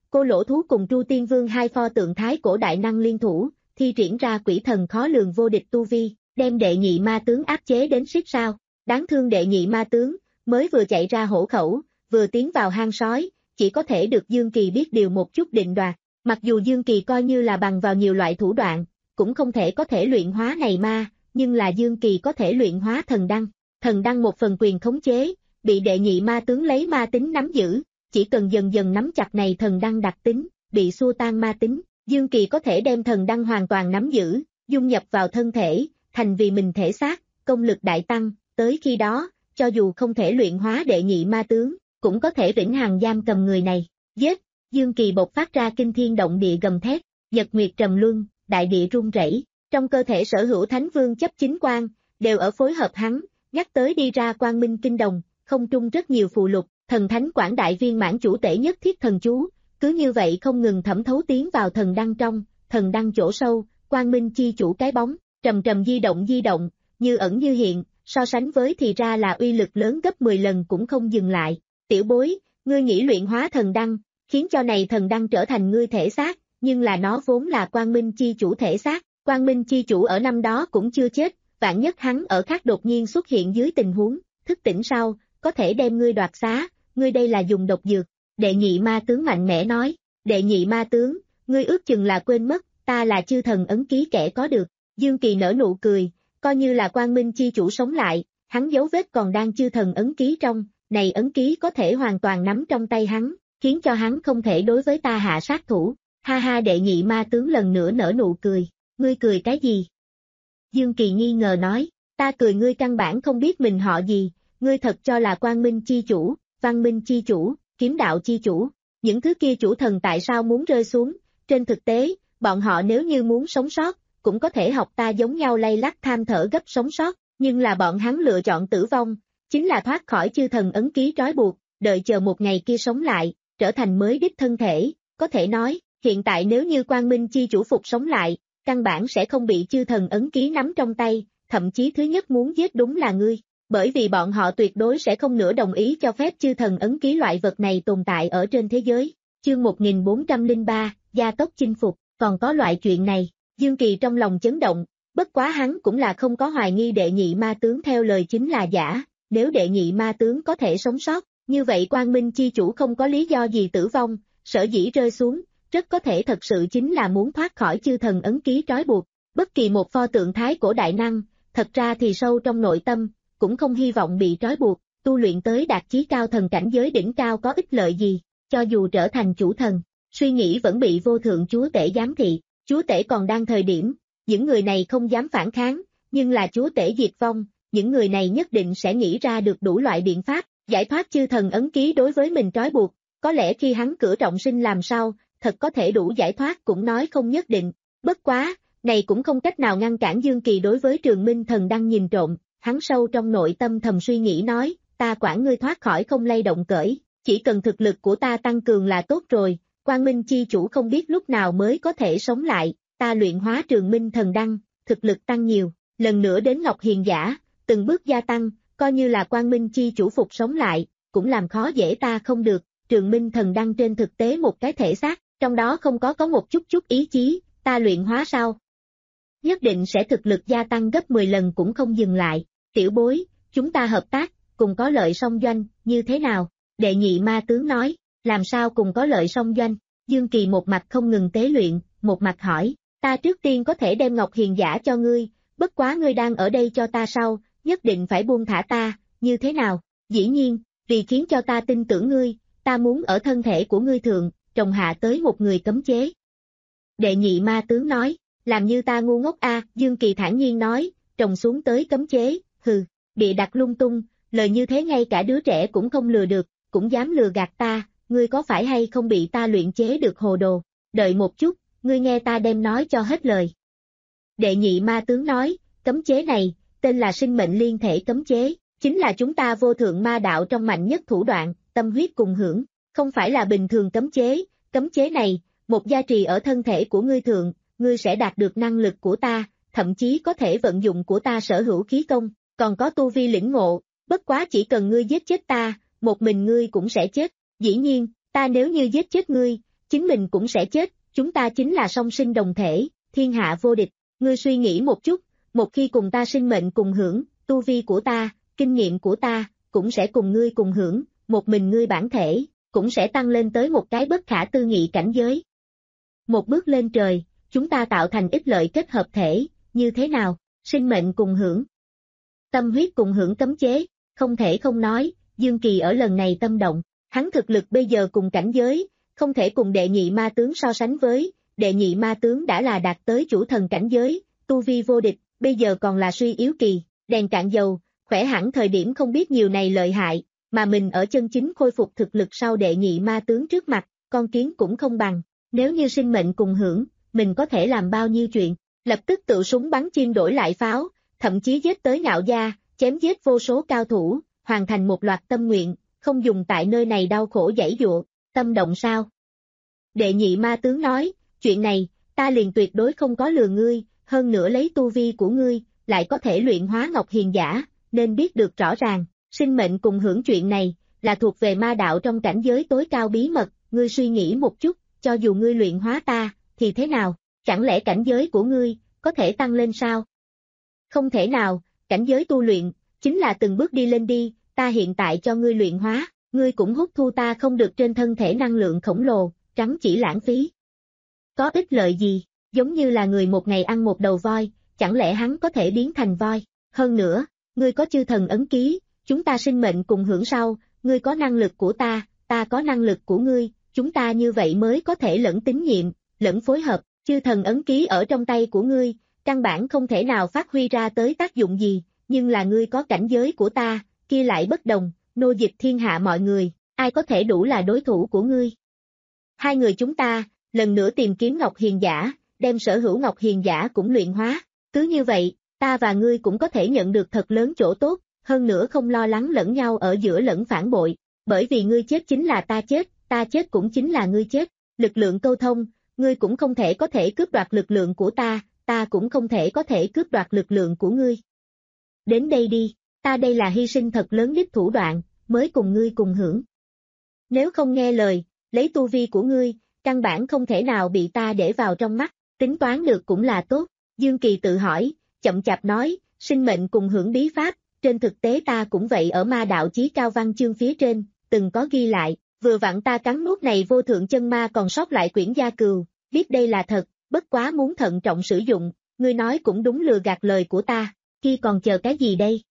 Cô lỗ thú cùng Tru Tiên Vương hai pho tượng thái cổ đại năng liên thủ, thi triển ra quỷ thần khó lường vô địch tu vi, đem đệ nhị ma tướng áp chế đến xích sao. Đáng thương đệ nhị ma tướng, mới vừa chạy ra hổ khẩu, vừa tiến vào hang sói, chỉ có thể được Dương Kỳ biết điều một chút định đoạt. Mặc dù Dương Kỳ coi như là bằng vào nhiều loại thủ đoạn, cũng không thể có thể luyện hóa này ma, nhưng là Dương Kỳ có thể luyện hóa thần đăng. Thần đăng một phần quyền khống chế, bị đệ nhị ma tướng lấy ma tính nắm giữ, chỉ cần dần dần nắm chặt này thần đăng đặc tính, bị xua tan ma tính, Dương Kỳ có thể đem thần đăng hoàn toàn nắm giữ, dung nhập vào thân thể, thành vì mình thể xác, công lực đại tăng, tới khi đó, cho dù không thể luyện hóa đệ nhị ma tướng, cũng có thể vĩnh hằng giam cầm người này. Giết! Dương Kỳ bộc phát ra kinh thiên động địa gầm thét, nhật nguyệt trầm luân, đại địa rung rẩy, trong cơ thể sở hữu thánh vương chấp chính quan, đều ở phối hợp hắn, nhắc tới đi ra quang minh kinh đồng, không trung rất nhiều phù lục, thần thánh quảng đại viên mãn chủ tể nhất thiết thần chú, cứ như vậy không ngừng thẩm thấu tiến vào thần đăng trong, thần đăng chỗ sâu, quang minh chi chủ cái bóng, trầm trầm di động di động, như ẩn như hiện, so sánh với thì ra là uy lực lớn gấp mười lần cũng không dừng lại. Tiểu bối, ngươi nghĩ luyện hóa thần đăng, khiến cho này thần đăng trở thành ngươi thể xác, nhưng là nó vốn là quang minh chi chủ thể xác, quang minh chi chủ ở năm đó cũng chưa chết, vạn nhất hắn ở khác đột nhiên xuất hiện dưới tình huống, thức tỉnh sau, có thể đem ngươi đoạt xá, ngươi đây là dùng độc dược. Đệ nhị ma tướng mạnh mẽ nói, đệ nhị ma tướng, ngươi ước chừng là quên mất, ta là chư thần ấn ký kẻ có được. Dương Kỳ nở nụ cười, coi như là quang minh chi chủ sống lại, hắn dấu vết còn đang chư thần ấn ký trong, này ấn ký có thể hoàn toàn nắm trong tay hắn, khiến cho hắn không thể đối với ta hạ sát thủ. Ha ha, đệ nhị ma tướng lần nữa nở nụ cười, ngươi cười cái gì? Dương Kỳ nghi ngờ nói, ta cười ngươi căn bản không biết mình họ gì, ngươi thật cho là quang minh chi chủ, văn minh chi chủ, kiếm đạo chi chủ, những thứ kia chủ thần tại sao muốn rơi xuống, trên thực tế, bọn họ nếu như muốn sống sót, cũng có thể học ta giống nhau lay lắc tham thở gấp sống sót, nhưng là bọn hắn lựa chọn tử vong, chính là thoát khỏi chư thần ấn ký trói buộc, đợi chờ một ngày kia sống lại, trở thành mới đích thân thể, có thể nói, hiện tại nếu như quang minh chi chủ phục sống lại, căn bản sẽ không bị chư thần ấn ký nắm trong tay, thậm chí thứ nhất muốn giết đúng là ngươi, bởi vì bọn họ tuyệt đối sẽ không nữa đồng ý cho phép chư thần ấn ký loại vật này tồn tại ở trên thế giới. Chương một nghìn bốn trăm lẻ ba, gia tốc chinh phục, còn có loại chuyện này, Dương Kỳ trong lòng chấn động, bất quá hắn cũng là không có hoài nghi đệ nhị ma tướng theo lời chính là giả, nếu đệ nhị ma tướng có thể sống sót, như vậy quang minh chi chủ không có lý do gì tử vong, sở dĩ rơi xuống, rất có thể thật sự chính là muốn thoát khỏi chư thần ấn ký trói buộc, bất kỳ một pho tượng thái cổ đại năng, thật ra thì sâu trong nội tâm, cũng không hy vọng bị trói buộc, tu luyện tới đạt chí cao thần cảnh giới đỉnh cao có ích lợi gì, cho dù trở thành chủ thần, suy nghĩ vẫn bị vô thượng chúa tể giám thị, chúa tể còn đang thời điểm, những người này không dám phản kháng, nhưng là chúa tể diệt vong, những người này nhất định sẽ nghĩ ra được đủ loại biện pháp, giải thoát chư thần ấn ký đối với mình trói buộc, có lẽ khi hắn cửa trọng sinh làm sao, thật có thể đủ giải thoát cũng nói không nhất định, bất quá, này cũng không cách nào ngăn cản Dương Kỳ đối với Trường Minh thần đang nhìn trộm, hắn sâu trong nội tâm thầm suy nghĩ nói, ta quản ngươi thoát khỏi không lay động cởi, chỉ cần thực lực của ta tăng cường là tốt rồi, quang minh chi chủ không biết lúc nào mới có thể sống lại, ta luyện hóa Trường Minh thần đăng, thực lực tăng nhiều, lần nữa đến Ngọc Hiền Giả, từng bước gia tăng, coi như là quang minh chi chủ phục sống lại, cũng làm khó dễ ta không được, Trường Minh thần đăng trên thực tế một cái thể xác, trong đó không có có một chút chút ý chí, ta luyện hóa sao? Nhất định sẽ thực lực gia tăng gấp mười lần cũng không dừng lại, tiểu bối, chúng ta hợp tác, cùng có lợi song doanh, như thế nào? Đệ nhị ma tướng nói, làm sao cùng có lợi song doanh? Dương Kỳ một mặt không ngừng tế luyện, một mặt hỏi, ta trước tiên có thể đem Ngọc Hiền Giả cho ngươi, bất quá ngươi đang ở đây cho ta sau, nhất định phải buông thả ta, như thế nào? Dĩ nhiên, vì khiến cho ta tin tưởng ngươi, ta muốn ở thân thể của ngươi thượng, trồng hạ tới một người cấm chế. Đệ nhị ma tướng nói, làm như ta ngu ngốc a, à, Dương Kỳ thản nhiên nói, trồng xuống tới cấm chế, hừ, bị đặt lung tung, lời như thế ngay cả đứa trẻ cũng không lừa được, cũng dám lừa gạt ta, ngươi có phải hay không bị ta luyện chế được hồ đồ, đợi một chút, ngươi nghe ta đem nói cho hết lời. Đệ nhị ma tướng nói, cấm chế này, tên là sinh mệnh liên thể cấm chế, chính là chúng ta vô thượng ma đạo trong mạnh nhất thủ đoạn, tâm huyết cùng hưởng, không phải là bình thường cấm chế, cấm chế này, một gia trì ở thân thể của ngươi thượng, ngươi sẽ đạt được năng lực của ta, thậm chí có thể vận dụng của ta sở hữu khí công, còn có tu vi lĩnh ngộ, bất quá chỉ cần ngươi giết chết ta, một mình ngươi cũng sẽ chết, dĩ nhiên, ta nếu như giết chết ngươi, chính mình cũng sẽ chết, chúng ta chính là song sinh đồng thể, thiên hạ vô địch. Ngươi suy nghĩ một chút, một khi cùng ta sinh mệnh cùng hưởng, tu vi của ta, kinh nghiệm của ta, cũng sẽ cùng ngươi cùng hưởng, một mình ngươi bản thể, cũng sẽ tăng lên tới một cái bất khả tư nghị cảnh giới. Một bước lên trời, chúng ta tạo thành ích lợi kết hợp thể, như thế nào, sinh mệnh cùng hưởng. Tâm huyết cùng hưởng cấm chế, không thể không nói, Dương Kỳ ở lần này tâm động, hắn thực lực bây giờ cùng cảnh giới, không thể cùng đệ nhị ma tướng so sánh với, đệ nhị ma tướng đã là đạt tới chủ thần cảnh giới, tu vi vô địch, bây giờ còn là suy yếu kỳ, đèn cạn dầu, khỏe hẳn thời điểm không biết nhiều này lợi hại, mà mình ở chân chính khôi phục thực lực sau đệ nhị ma tướng trước mặt, con kiến cũng không bằng, nếu như sinh mệnh cùng hưởng, mình có thể làm bao nhiêu chuyện, lập tức tự súng bắn chim đổi lại pháo, thậm chí giết tới Ngạo Gia, chém giết vô số cao thủ, hoàn thành một loạt tâm nguyện, không dùng tại nơi này đau khổ giãy giụa, tâm động sao? Đệ nhị ma tướng nói, chuyện này, ta liền tuyệt đối không có lừa ngươi, hơn nữa lấy tu vi của ngươi, lại có thể luyện hóa Ngọc Hiền Giả, nên biết được rõ ràng, sinh mệnh cùng hưởng chuyện này, là thuộc về ma đạo trong cảnh giới tối cao bí mật, ngươi suy nghĩ một chút, cho dù ngươi luyện hóa ta, thì thế nào, chẳng lẽ cảnh giới của ngươi, có thể tăng lên sao? Không thể nào, cảnh giới tu luyện, chính là từng bước đi lên đi, ta hiện tại cho ngươi luyện hóa, ngươi cũng hút thu ta không được trên thân thể năng lượng khổng lồ, trắng chỉ lãng phí. Có ích lợi gì, giống như là người một ngày ăn một đầu voi, chẳng lẽ hắn có thể biến thành voi, hơn nữa, ngươi có chư thần ấn ký, chúng ta sinh mệnh cùng hưởng sau, ngươi có năng lực của ta, ta có năng lực của ngươi, chúng ta như vậy mới có thể lẫn tín nhiệm, lẫn phối hợp, chư thần ấn ký ở trong tay của ngươi, căn bản không thể nào phát huy ra tới tác dụng gì, nhưng là ngươi có cảnh giới của ta, kia lại bất đồng, nô dịch thiên hạ mọi người, ai có thể đủ là đối thủ của ngươi. Hai người chúng ta, lần nữa tìm kiếm Ngọc Hiền Giả, đem sở hữu Ngọc Hiền Giả cũng luyện hóa, cứ như vậy, ta và ngươi cũng có thể nhận được thật lớn chỗ tốt, hơn nữa không lo lắng lẫn nhau ở giữa lẫn phản bội, bởi vì ngươi chết chính là ta chết, ta chết cũng chính là ngươi chết, lực lượng câu thông, ngươi cũng không thể có thể cướp đoạt lực lượng của ta, ta cũng không thể có thể cướp đoạt lực lượng của ngươi. Đến đây đi, ta đây là hy sinh thật lớn đích thủ đoạn, mới cùng ngươi cùng hưởng. Nếu không nghe lời, lấy tu vi của ngươi, căn bản không thể nào bị ta để vào trong mắt, tính toán được cũng là tốt, Dương Kỳ tự hỏi, chậm chạp nói, sinh mệnh cùng hưởng bí pháp, trên thực tế ta cũng vậy ở ma đạo chí cao văn chương phía trên, từng có ghi lại, vừa vặn ta cắn nuốt này vô thượng chân ma còn sót lại quyển gia cừu, biết đây là thật, bất quá muốn thận trọng sử dụng, ngươi nói cũng đúng lừa gạt lời của ta, khi còn chờ cái gì đây?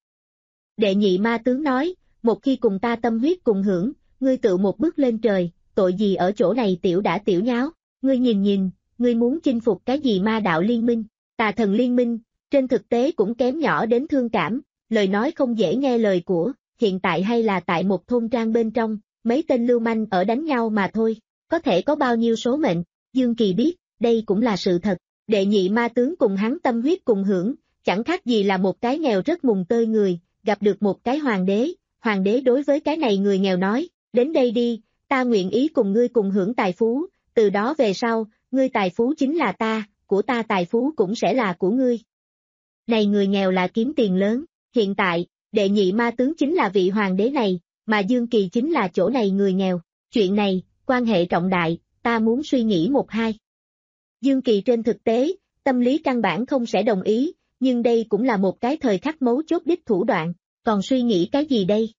Đệ nhị ma tướng nói, một khi cùng ta tâm huyết cùng hưởng, ngươi tự một bước lên trời, tội gì ở chỗ này tiểu đã tiểu nháo, ngươi nhìn nhìn, ngươi muốn chinh phục cái gì ma đạo liên minh, tà thần liên minh, trên thực tế cũng kém nhỏ đến thương cảm, lời nói không dễ nghe lời của, hiện tại hay là tại một thôn trang bên trong, mấy tên lưu manh ở đánh nhau mà thôi, có thể có bao nhiêu số mệnh, Dương Kỳ biết, đây cũng là sự thật, đệ nhị ma tướng cùng hắn tâm huyết cùng hưởng, chẳng khác gì là một cái nghèo rất mùng tơi người, gặp được một cái hoàng đế, hoàng đế đối với cái này người nghèo nói, đến đây đi, ta nguyện ý cùng ngươi cùng hưởng tài phú, từ đó về sau, ngươi tài phú chính là ta, của ta tài phú cũng sẽ là của ngươi. Này người nghèo là kiếm tiền lớn, hiện tại, đệ nhị ma tướng chính là vị hoàng đế này, mà Dương Kỳ chính là chỗ này người nghèo, chuyện này, quan hệ trọng đại, ta muốn suy nghĩ một hai. Dương Kỳ trên thực tế, tâm lý căn bản không sẽ đồng ý, nhưng đây cũng là một cái thời khắc mấu chốt đích thủ đoạn, còn suy nghĩ cái gì đây?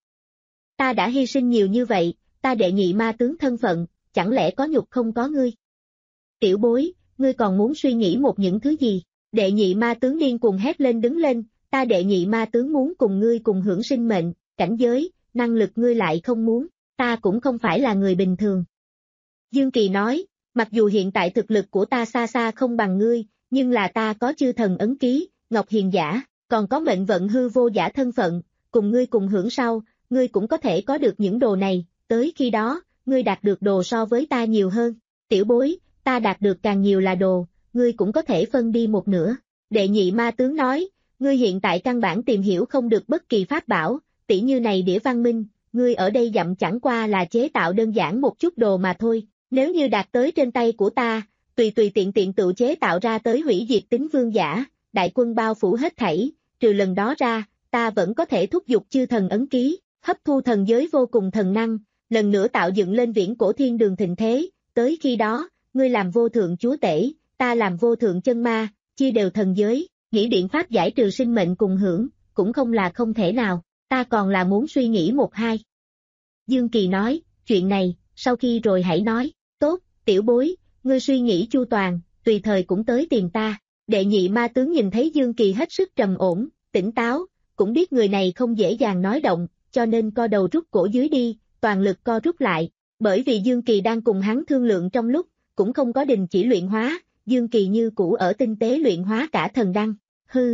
Ta đã hy sinh nhiều như vậy, ta đệ nhị ma tướng thân phận, chẳng lẽ có nhục không có ngươi? Tiểu bối, ngươi còn muốn suy nghĩ một những thứ gì? Đệ nhị ma tướng điên cuồng hét lên đứng lên, ta đệ nhị ma tướng muốn cùng ngươi cùng hưởng sinh mệnh, cảnh giới, năng lực ngươi lại không muốn, ta cũng không phải là người bình thường. Dương Kỳ nói, mặc dù hiện tại thực lực của ta xa xa không bằng ngươi, nhưng là ta có chư thần ấn ký, Ngọc Hiền Giả, còn có mệnh vận hư vô giả thân phận, cùng ngươi cùng hưởng sau, ngươi cũng có thể có được những đồ này, tới khi đó, ngươi đạt được đồ so với ta nhiều hơn, tiểu bối, ta đạt được càng nhiều là đồ, ngươi cũng có thể phân đi một nửa. Đệ nhị ma tướng nói, ngươi hiện tại căn bản tìm hiểu không được bất kỳ pháp bảo, tỉ như này đĩa văn minh, ngươi ở đây dặm chẳng qua là chế tạo đơn giản một chút đồ mà thôi, nếu như đạt tới trên tay của ta, tùy tùy tiện tiện tự chế tạo ra tới hủy diệt tính vương giả, đại quân bao phủ hết thảy, trừ lần đó ra, ta vẫn có thể thúc giục chư thần ấn ký, hấp thu thần giới vô cùng thần năng, lần nữa tạo dựng lên viễn cổ thiên đường thịnh thế, tới khi đó, ngươi làm vô thượng chúa tể, ta làm vô thượng chân ma, chia đều thần giới, nghĩ biện pháp giải trừ sinh mệnh cùng hưởng, cũng không là không thể nào, ta còn là muốn suy nghĩ một hai. Dương Kỳ nói, chuyện này, sau khi rồi hãy nói, tốt, tiểu bối, ngươi suy nghĩ chu toàn, tùy thời cũng tới tìm ta. Đệ nhị ma tướng nhìn thấy Dương Kỳ hết sức trầm ổn, tỉnh táo, cũng biết người này không dễ dàng nói động, cho nên co đầu rút cổ dưới đi, toàn lực co rút lại, bởi vì Dương Kỳ đang cùng hắn thương lượng trong lúc, cũng không có đình chỉ luyện hóa, Dương Kỳ như cũ ở tinh tế luyện hóa cả thần đăng, hư.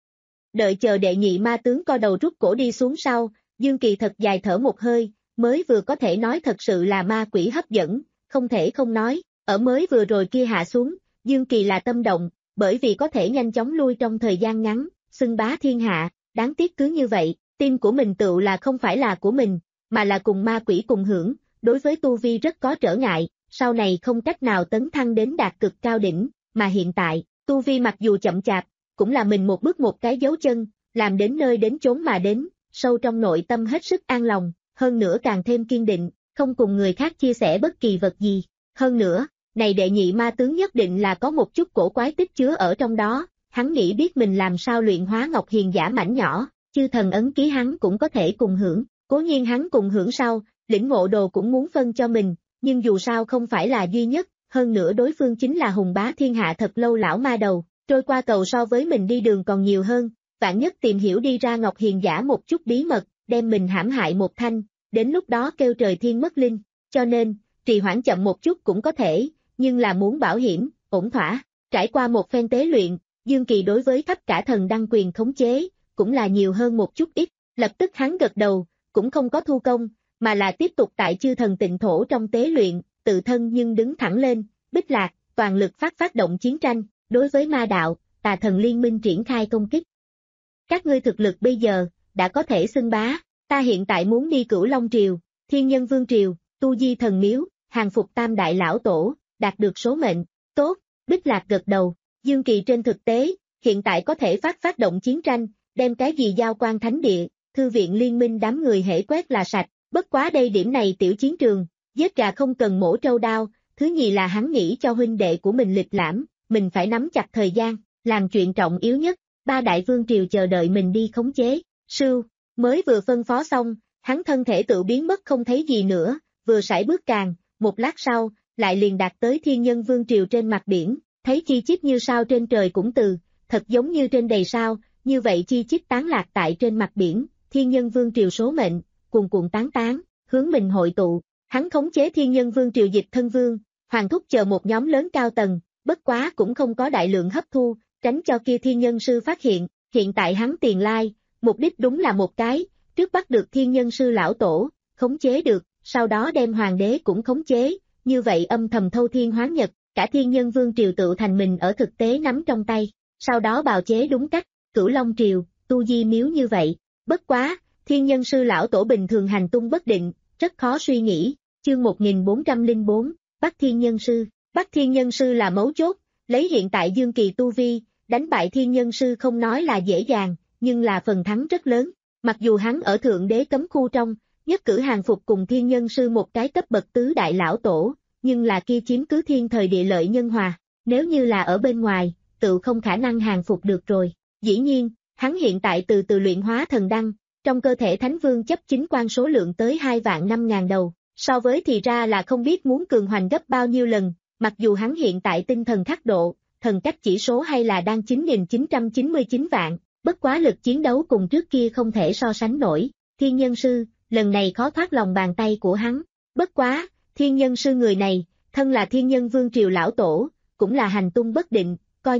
Đợi chờ đệ nhị ma tướng co đầu rút cổ đi xuống sau, Dương Kỳ thật dài thở một hơi, mới vừa có thể nói thật sự là ma quỷ hấp dẫn, không thể không nói, ở mới vừa rồi kia hạ xuống, Dương Kỳ là tâm động, bởi vì có thể nhanh chóng lui trong thời gian ngắn, xưng bá thiên hạ, đáng tiếc cứ như vậy, tim của mình tựu là không phải là của mình, mà là cùng ma quỷ cùng hưởng, đối với tu vi rất có trở ngại, sau này không cách nào tấn thăng đến đạt cực cao đỉnh, mà hiện tại, tu vi mặc dù chậm chạp, cũng là mình một bước một cái dấu chân, làm đến nơi đến chốn mà đến, sâu trong nội tâm hết sức an lòng, hơn nữa càng thêm kiên định, không cùng người khác chia sẻ bất kỳ vật gì, hơn nữa, này đệ nhị ma tướng nhất định là có một chút cổ quái tích chứa ở trong đó, hắn nghĩ biết mình làm sao luyện hóa ngọc hiền giả mảnh nhỏ, chư thần ấn ký hắn cũng có thể cùng hưởng, cố nhiên hắn cùng hưởng sau, lĩnh ngộ đồ cũng muốn phân cho mình, nhưng dù sao không phải là duy nhất, hơn nữa đối phương chính là hùng bá thiên hạ thật lâu lão ma đầu, trôi qua cầu so với mình đi đường còn nhiều hơn, vạn nhất tìm hiểu đi ra ngọc hiền giả một chút bí mật, đem mình hãm hại một thanh, đến lúc đó kêu trời thiên mất linh, cho nên, trì hoãn chậm một chút cũng có thể, nhưng là muốn bảo hiểm, ổn thỏa, trải qua một phen tế luyện, Dương Kỳ đối với khắp cả thần đăng quyền khống chế, cũng là nhiều hơn một chút ít, lập tức hắn gật đầu, cũng không có thu công, mà là tiếp tục tại chư thần tịnh thổ trong tế luyện, tự thân nhưng đứng thẳng lên, Bích Lạc, toàn lực phát phát động chiến tranh, đối với ma đạo, tà thần liên minh triển khai công kích. Các ngươi thực lực bây giờ, đã có thể xưng bá, ta hiện tại muốn đi Cửu Long Triều, Thiên Nhân Vương Triều, Tu Di Thần Miếu, hàng phục Tam Đại Lão Tổ, đạt được số mệnh, tốt, Bích Lạc gật đầu, Dương Kỳ trên thực tế, hiện tại có thể phát phát động chiến tranh, đem cái gì giao quan thánh địa, thư viện liên minh đám người hễ quét là sạch, bất quá đây điểm này tiểu chiến trường, giết gà không cần mổ trâu đao, thứ nhì là hắn nghĩ cho huynh đệ của mình lịch lãm, mình phải nắm chặt thời gian, làm chuyện trọng yếu nhất, ba đại vương triều chờ đợi mình đi khống chế, sưu, mới vừa phân phó xong, hắn thân thể tự biến mất không thấy gì nữa, vừa sải bước càng, một lát sau, lại liền đạt tới Thiên Nhân Vương Triều trên mặt biển, thấy chi chít như sao trên trời cũng từ, thật giống như trên đầy sao, như vậy chi chít tán lạc tại trên mặt biển, Thiên Nhân Vương Triều số mệnh, cuồn cuộn tán tán, hướng mình hội tụ, hắn khống chế Thiên Nhân Vương Triều dịch thân vương, hoàng thúc chờ một nhóm lớn cao tầng, bất quá cũng không có đại lượng hấp thu, tránh cho kia Thiên Nhân Sư phát hiện, hiện tại hắn tiền lai, mục đích đúng là một cái, trước bắt được Thiên Nhân Sư lão tổ, khống chế được, sau đó đem hoàng đế cũng khống chế, như vậy âm thầm thâu thiên hoán nhật, cả Thiên Nhân Vương Triều tự thành mình ở thực tế nắm trong tay, sau đó bào chế đúng cách, Cửu Long Triều, Tu Di Miếu như vậy, bất quá, Thiên Nhân Sư lão tổ bình thường hành tung bất định, rất khó suy nghĩ, chương một nghìn bốn trăm lẻ bốn, Bắt Thiên Nhân Sư, Bắt Thiên Nhân Sư là mấu chốt, lấy hiện tại Dương Kỳ tu vi, đánh bại Thiên Nhân Sư không nói là dễ dàng, nhưng là phần thắng rất lớn, mặc dù hắn ở Thượng Đế cấm khu trong, nhất cử hàng phục cùng Thiên Nhân Sư một cái cấp bậc tứ đại lão tổ, nhưng là kia chiếm cứ thiên thời địa lợi nhân hòa, nếu như là ở bên ngoài, tự không khả năng hàng phục được rồi, dĩ nhiên, hắn hiện tại từ từ luyện hóa thần đăng, trong cơ thể Thánh Vương chấp chính quan số lượng tới hai vạn năm ngàn đầu, so với thì ra là không biết muốn cường hoành gấp bao nhiêu lần, mặc dù hắn hiện tại tinh thần khắc độ, thần cách chỉ số hay là đang chín nghìn chín trăm chín mươi chín vạn, bất quá lực chiến đấu cùng trước kia không thể so sánh nổi, Thiên Nhân Sư, lần này khó thoát lòng bàn tay của hắn, bất quá, Thiên Nhân Sư người này, thân là Thiên Nhân Vương Triều lão tổ, cũng là hành tung bất định, coi.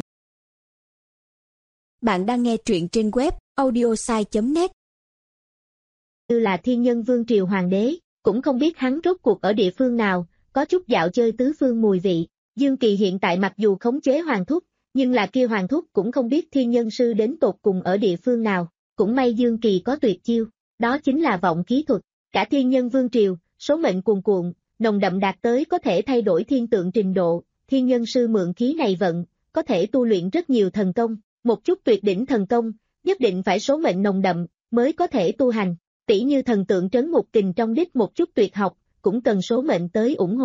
Bạn đang nghe truyện trên web audiosai chấm net. Như là Thiên Nhân Vương Triều hoàng đế, cũng không biết hắn rốt cuộc ở địa phương nào, có chút dạo chơi tứ phương mùi vị. Dương Kỳ hiện tại mặc dù khống chế hoàng thúc, nhưng là kia hoàng thúc cũng không biết Thiên Nhân Sư đến tột cùng ở địa phương nào, cũng may Dương Kỳ có tuyệt chiêu, đó chính là vọng khí thuật, cả Thiên Nhân Vương Triều, số mệnh cuồn cuộn, nồng đậm đạt tới có thể thay đổi thiên tượng trình độ, Thiên Nhân Sư mượn khí này vận, có thể tu luyện rất nhiều thần công, một chút tuyệt đỉnh thần công, nhất định phải số mệnh nồng đậm, mới có thể tu hành, tỉ như thần tượng trấn ngục kình trong đích một chút tuyệt học, cũng cần số mệnh tới ủng hộ,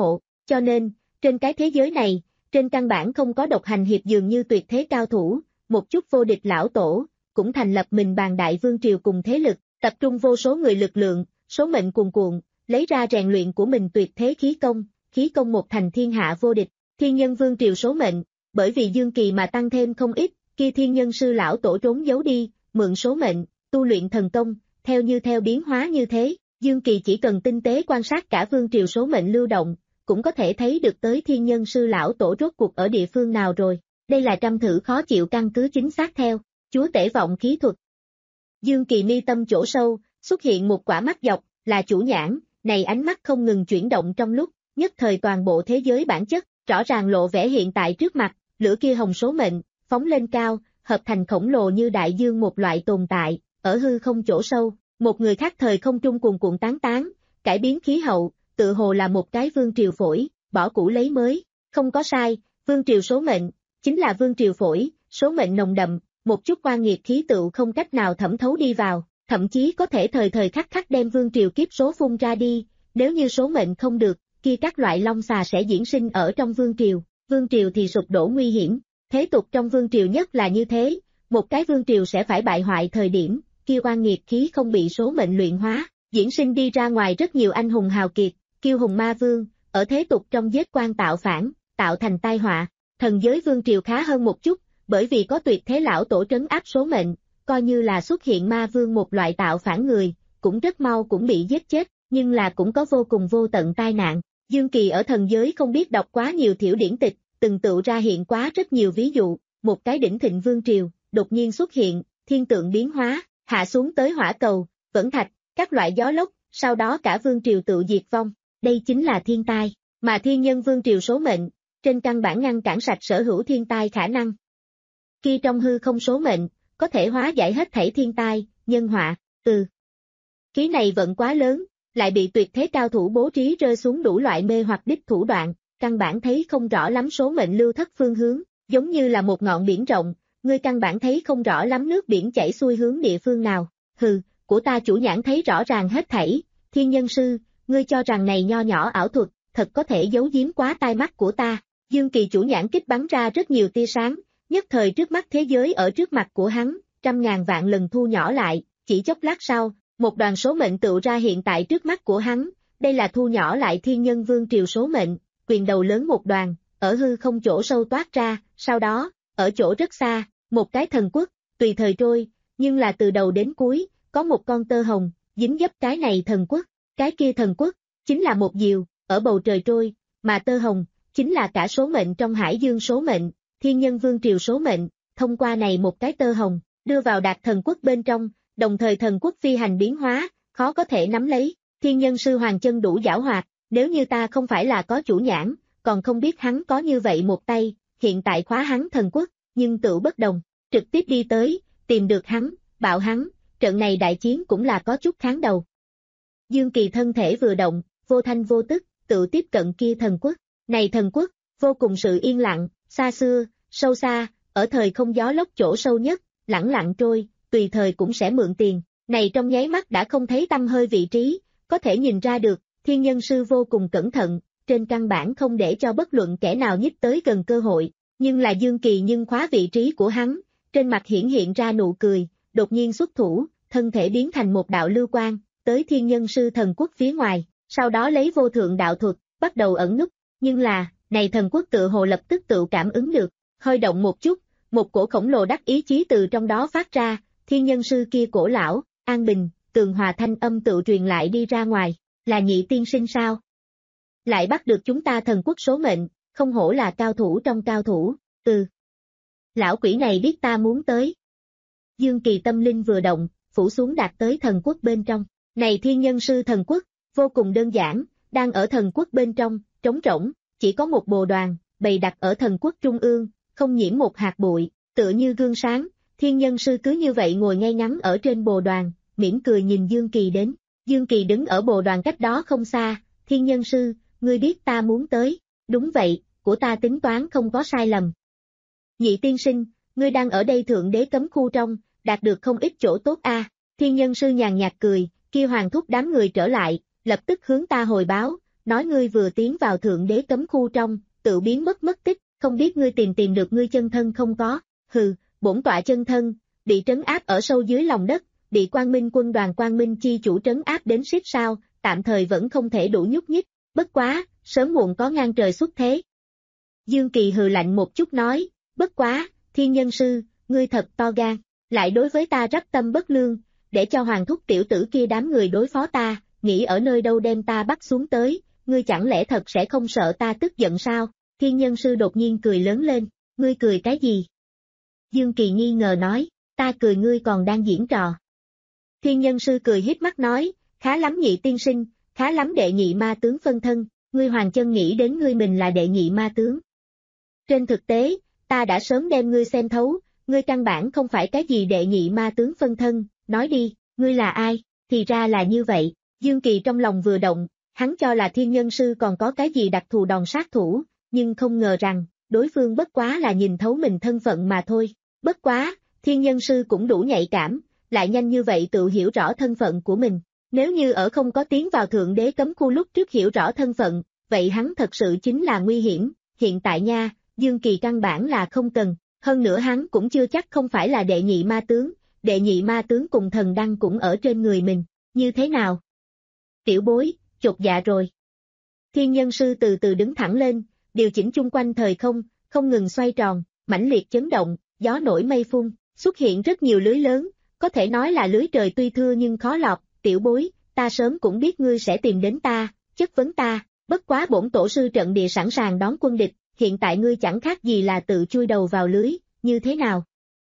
Cho nên, trên cái thế giới này, trên căn bản không có độc hành hiệp dường như tuyệt thế cao thủ, một chút vô địch lão tổ, cũng thành lập mình bàn đại vương triều cùng thế lực, tập trung vô số người lực lượng, số mệnh cuồn cuộn, lấy ra rèn luyện của mình tuyệt thế khí công, khí công một thành thiên hạ vô địch, thiên nhân vương triều số mệnh, bởi vì Dương Kỳ mà tăng thêm không ít, kia thiên nhân sư lão tổ trốn giấu đi, mượn số mệnh, tu luyện thần công, theo như theo biến hóa như thế, Dương Kỳ chỉ cần tinh tế quan sát cả vương triều số mệnh lưu động, cũng có thể thấy được tới thiên nhân sư lão tổ rốt cuộc ở địa phương nào rồi, đây là trăm thử khó chịu căn cứ chính xác theo, chúa tể vọng khí thuật. Dương Kỳ mi tâm chỗ sâu, xuất hiện một quả mắt dọc, là chủ nhãn, này ánh mắt không ngừng chuyển động trong lúc, nhất thời toàn bộ thế giới bản chất, rõ ràng lộ vẻ hiện tại trước mặt, lửa kia hồng số mệnh, phóng lên cao, hợp thành khổng lồ như đại dương một loại tồn tại, ở hư không chỗ sâu, một người khác thời không trung cuồn cuộn tán tán, cải biến khí hậu, tự hồ là một cái vương triều phổi, bỏ cũ lấy mới, không có sai, vương triều số mệnh, chính là vương triều phổi, số mệnh nồng đậm, một chút oan nghiệt khí tựu không cách nào thẩm thấu đi vào, thậm chí có thể thời thời khắc khắc đem vương triều kiếp số phun ra đi, nếu như số mệnh không được, kia các loại long xà sẽ diễn sinh ở trong vương triều, vương triều thì sụp đổ nguy hiểm, thế tục trong vương triều nhất là như thế, một cái vương triều sẽ phải bại hoại thời điểm, kia oan nghiệt khí không bị số mệnh luyện hóa, diễn sinh đi ra ngoài rất nhiều anh hùng hào kiệt, kiêu hùng ma vương, ở thế tục trong giết quan tạo phản, tạo thành tai họa, thần giới vương triều khá hơn một chút, bởi vì có tuyệt thế lão tổ trấn áp số mệnh, coi như là xuất hiện ma vương một loại tạo phản người, cũng rất mau cũng bị giết chết, nhưng là cũng có vô cùng vô tận tai nạn. Dương Kỳ ở thần giới không biết đọc quá nhiều thiểu điển tịch, từng tự ra hiện quá rất nhiều ví dụ, một cái đỉnh thịnh vương triều, đột nhiên xuất hiện, thiên tượng biến hóa, hạ xuống tới hỏa cầu, vẫn thạch, các loại gió lốc, sau đó cả vương triều tự diệt vong, đây chính là thiên tai, mà thiên nhân vương triều số mệnh, trên căn bản ngăn cản sạch sở hữu thiên tai khả năng. Khi trong hư không số mệnh, có thể hóa giải hết thảy thiên tai, nhân họa, từ. Khí này vận quá lớn, lại bị tuyệt thế cao thủ bố trí rơi xuống đủ loại mê hoặc đích thủ đoạn, căn bản thấy không rõ lắm số mệnh lưu thất phương hướng, giống như là một ngọn biển rộng, ngươi căn bản thấy không rõ lắm nước biển chảy xuôi hướng địa phương nào, hừ, của ta chủ nhãn thấy rõ ràng hết thảy, thiên nhân sư, ngươi cho rằng này nho nhỏ ảo thuật, thật có thể giấu giếm quá tai mắt của ta, Dương Kỳ chủ nhãn kích bắn ra rất nhiều tia sáng, nhất thời trước mắt thế giới ở trước mặt của hắn, trăm ngàn vạn lần thu nhỏ lại, chỉ chốc lát sau, một đoàn số mệnh tựu ra hiện tại trước mắt của hắn, đây là thu nhỏ lại thiên nhân vương triều số mệnh, quyền đầu lớn một đoàn, ở hư không chỗ sâu toát ra, sau đó, ở chỗ rất xa, một cái thần quốc, tùy thời trôi, nhưng là từ đầu đến cuối, có một con tơ hồng, dính dấp cái này thần quốc, cái kia thần quốc, chính là một diều, ở bầu trời trôi, mà tơ hồng, chính là cả số mệnh trong hải dương số mệnh, thiên nhân vương triều số mệnh, thông qua này một cái tơ hồng, đưa vào đạt thần quốc bên trong, đồng thời thần quốc phi hành biến hóa, khó có thể nắm lấy, thiên nhân sư hoàng chân đủ giảo hoạt, nếu như ta không phải là có chủ nhãn, còn không biết hắn có như vậy một tay, hiện tại khóa hắn thần quốc, nhưng tự bất đồng, trực tiếp đi tới, tìm được hắn, bạo hắn, trận này đại chiến cũng là có chút kháng đầu. Dương Kỳ thân thể vừa động, vô thanh vô tức, tự tiếp cận kia thần quốc, này thần quốc, vô cùng sự yên lặng, xa xưa, sâu xa, ở thời không gió lốc chỗ sâu nhất, lẳng lặng trôi, tùy thời cũng sẽ mượn tiền, này trong nháy mắt đã không thấy tăm hơi vị trí, có thể nhìn ra được, thiên nhân sư vô cùng cẩn thận, trên căn bản không để cho bất luận kẻ nào nhích tới gần cơ hội, nhưng là Dương Kỳ nhưng khóa vị trí của hắn, trên mặt hiển hiện ra nụ cười, đột nhiên xuất thủ, thân thể biến thành một đạo lưu quang, tới thiên nhân sư thần quốc phía ngoài, sau đó lấy vô thượng đạo thuật, bắt đầu ẩn núp, nhưng là, này thần quốc tự hồ lập tức tự cảm ứng được, hơi động một chút, một cổ khổng lồ đắc ý chí từ trong đó phát ra, thiên nhân sư kia cổ lão, an bình, tường hòa thanh âm tự truyền lại đi ra ngoài, là nhị tiên sinh sao? Lại bắt được chúng ta thần quốc số mệnh, không hổ là cao thủ trong cao thủ, từ. Lão quỷ này biết ta muốn tới. Dương Kỳ tâm linh vừa động, phủ xuống đạt tới thần quốc bên trong, này thiên nhân sư thần quốc, vô cùng đơn giản, đang ở thần quốc bên trong, trống rỗng, chỉ có một bồ đoàn, bày đặt ở thần quốc trung ương, không nhiễm một hạt bụi, tựa như gương sáng, thiên nhân sư cứ như vậy ngồi ngay ngắn ở trên bồ đoàn, mỉm cười nhìn Dương Kỳ đến, Dương Kỳ đứng ở bồ đoàn cách đó không xa, thiên nhân sư, ngươi biết ta muốn tới, đúng vậy, của ta tính toán không có sai lầm. Nhị tiên sinh, ngươi đang ở đây thượng đế cấm khu trong, đạt được không ít chỗ tốt a. À. Thiên nhân sư nhàn nhạt cười, kia hoàng thúc đám người trở lại, lập tức hướng ta hồi báo, nói ngươi vừa tiến vào thượng đế cấm khu trong, tự biến mất mất tích, không biết ngươi tìm tìm được ngươi chân thân không có, hừ, bổn tọa chân thân, bị trấn áp ở sâu dưới lòng đất, bị Quang Minh quân đoàn Quang Minh chi chủ trấn áp đến xít sao, tạm thời vẫn không thể đủ nhúc nhích, bất quá, sớm muộn có ngang trời xuất thế. Dương Kỳ hừ lạnh một chút nói, bất quá, thiên nhân sư, ngươi thật to gan, lại đối với ta rắp tâm bất lương, để cho hoàng thúc tiểu tử kia đám người đối phó ta, nghĩ ở nơi đâu đem ta bắt xuống tới, ngươi chẳng lẽ thật sẽ không sợ ta tức giận sao? Thiên nhân sư đột nhiên cười lớn lên, ngươi cười cái gì? Dương Kỳ nghi ngờ nói, ta cười ngươi còn đang diễn trò. Thiên nhân sư cười híp mắt nói, khá lắm nhị tiên sinh, khá lắm đệ nhị ma tướng phân thân, ngươi hoàng chân nghĩ đến ngươi mình là đệ nhị ma tướng. Trên thực tế, ta đã sớm đem ngươi xem thấu, ngươi căn bản không phải cái gì đệ nhị ma tướng phân thân, nói đi, ngươi là ai, thì ra là như vậy, Dương Kỳ trong lòng vừa động, hắn cho là thiên nhân sư còn có cái gì đặc thù đòn sát thủ, nhưng không ngờ rằng, đối phương bất quá là nhìn thấu mình thân phận mà thôi, bất quá, thiên nhân sư cũng đủ nhạy cảm, lại nhanh như vậy tự hiểu rõ thân phận của mình, nếu như ở không có tiến vào thượng đế cấm khu lúc trước hiểu rõ thân phận, vậy hắn thật sự chính là nguy hiểm, hiện tại nha, Dương Kỳ căn bản là không cần, hơn nữa hắn cũng chưa chắc không phải là đệ nhị ma tướng, đệ nhị ma tướng cùng thần đăng cũng ở trên người mình, như thế nào? Tiểu bối, chột dạ rồi. Thiên nhân sư từ từ đứng thẳng lên, điều chỉnh chung quanh thời không, không ngừng xoay tròn, mãnh liệt chấn động, gió nổi mây phun, xuất hiện rất nhiều lưới lớn, có thể nói là lưới trời tuy thưa nhưng khó lọt, tiểu bối, ta sớm cũng biết ngươi sẽ tìm đến ta, chất vấn ta, bất quá bổn tổ sư trận địa sẵn sàng đón quân địch, hiện tại ngươi chẳng khác gì là tự chui đầu vào lưới, như thế nào?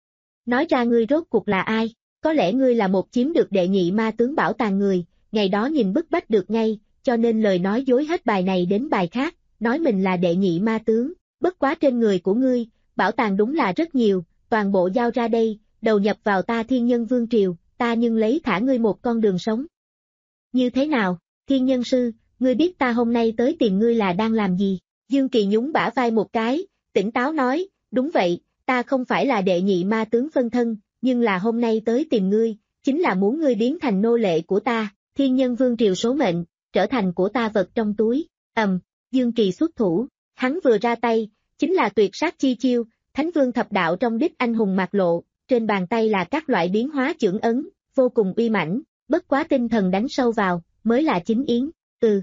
Nói ra ngươi rốt cuộc là ai, có lẽ ngươi là một chiếm được đệ nhị ma tướng bảo tàng người, ngày đó nhìn bức bách được ngay, cho nên lời nói dối hết bài này đến bài khác, nói mình là đệ nhị ma tướng, bất quá trên người của ngươi, bảo tàng đúng là rất nhiều, toàn bộ giao ra đây, đầu nhập vào ta thiên nhân vương triều, ta nhưng lấy thả ngươi một con đường sống. Như thế nào, thiên nhân sư, ngươi biết ta hôm nay tới tìm ngươi là đang làm gì? Dương Kỳ nhún bả vai một cái, tỉnh táo nói, đúng vậy, ta không phải là đệ nhị ma tướng phân thân, nhưng là hôm nay tới tìm ngươi, chính là muốn ngươi biến thành nô lệ của ta, thiên nhân vương triều số mệnh, trở thành của ta vật trong túi, ầm, Dương Kỳ xuất thủ, hắn vừa ra tay, chính là tuyệt sát chi chiêu, Thánh Vương thập đạo trong đích anh hùng mạc lộ, trên bàn tay là các loại biến hóa chưởng ấn, vô cùng uy mãnh, bất quá tinh thần đánh sâu vào, mới là chính yến, ừ.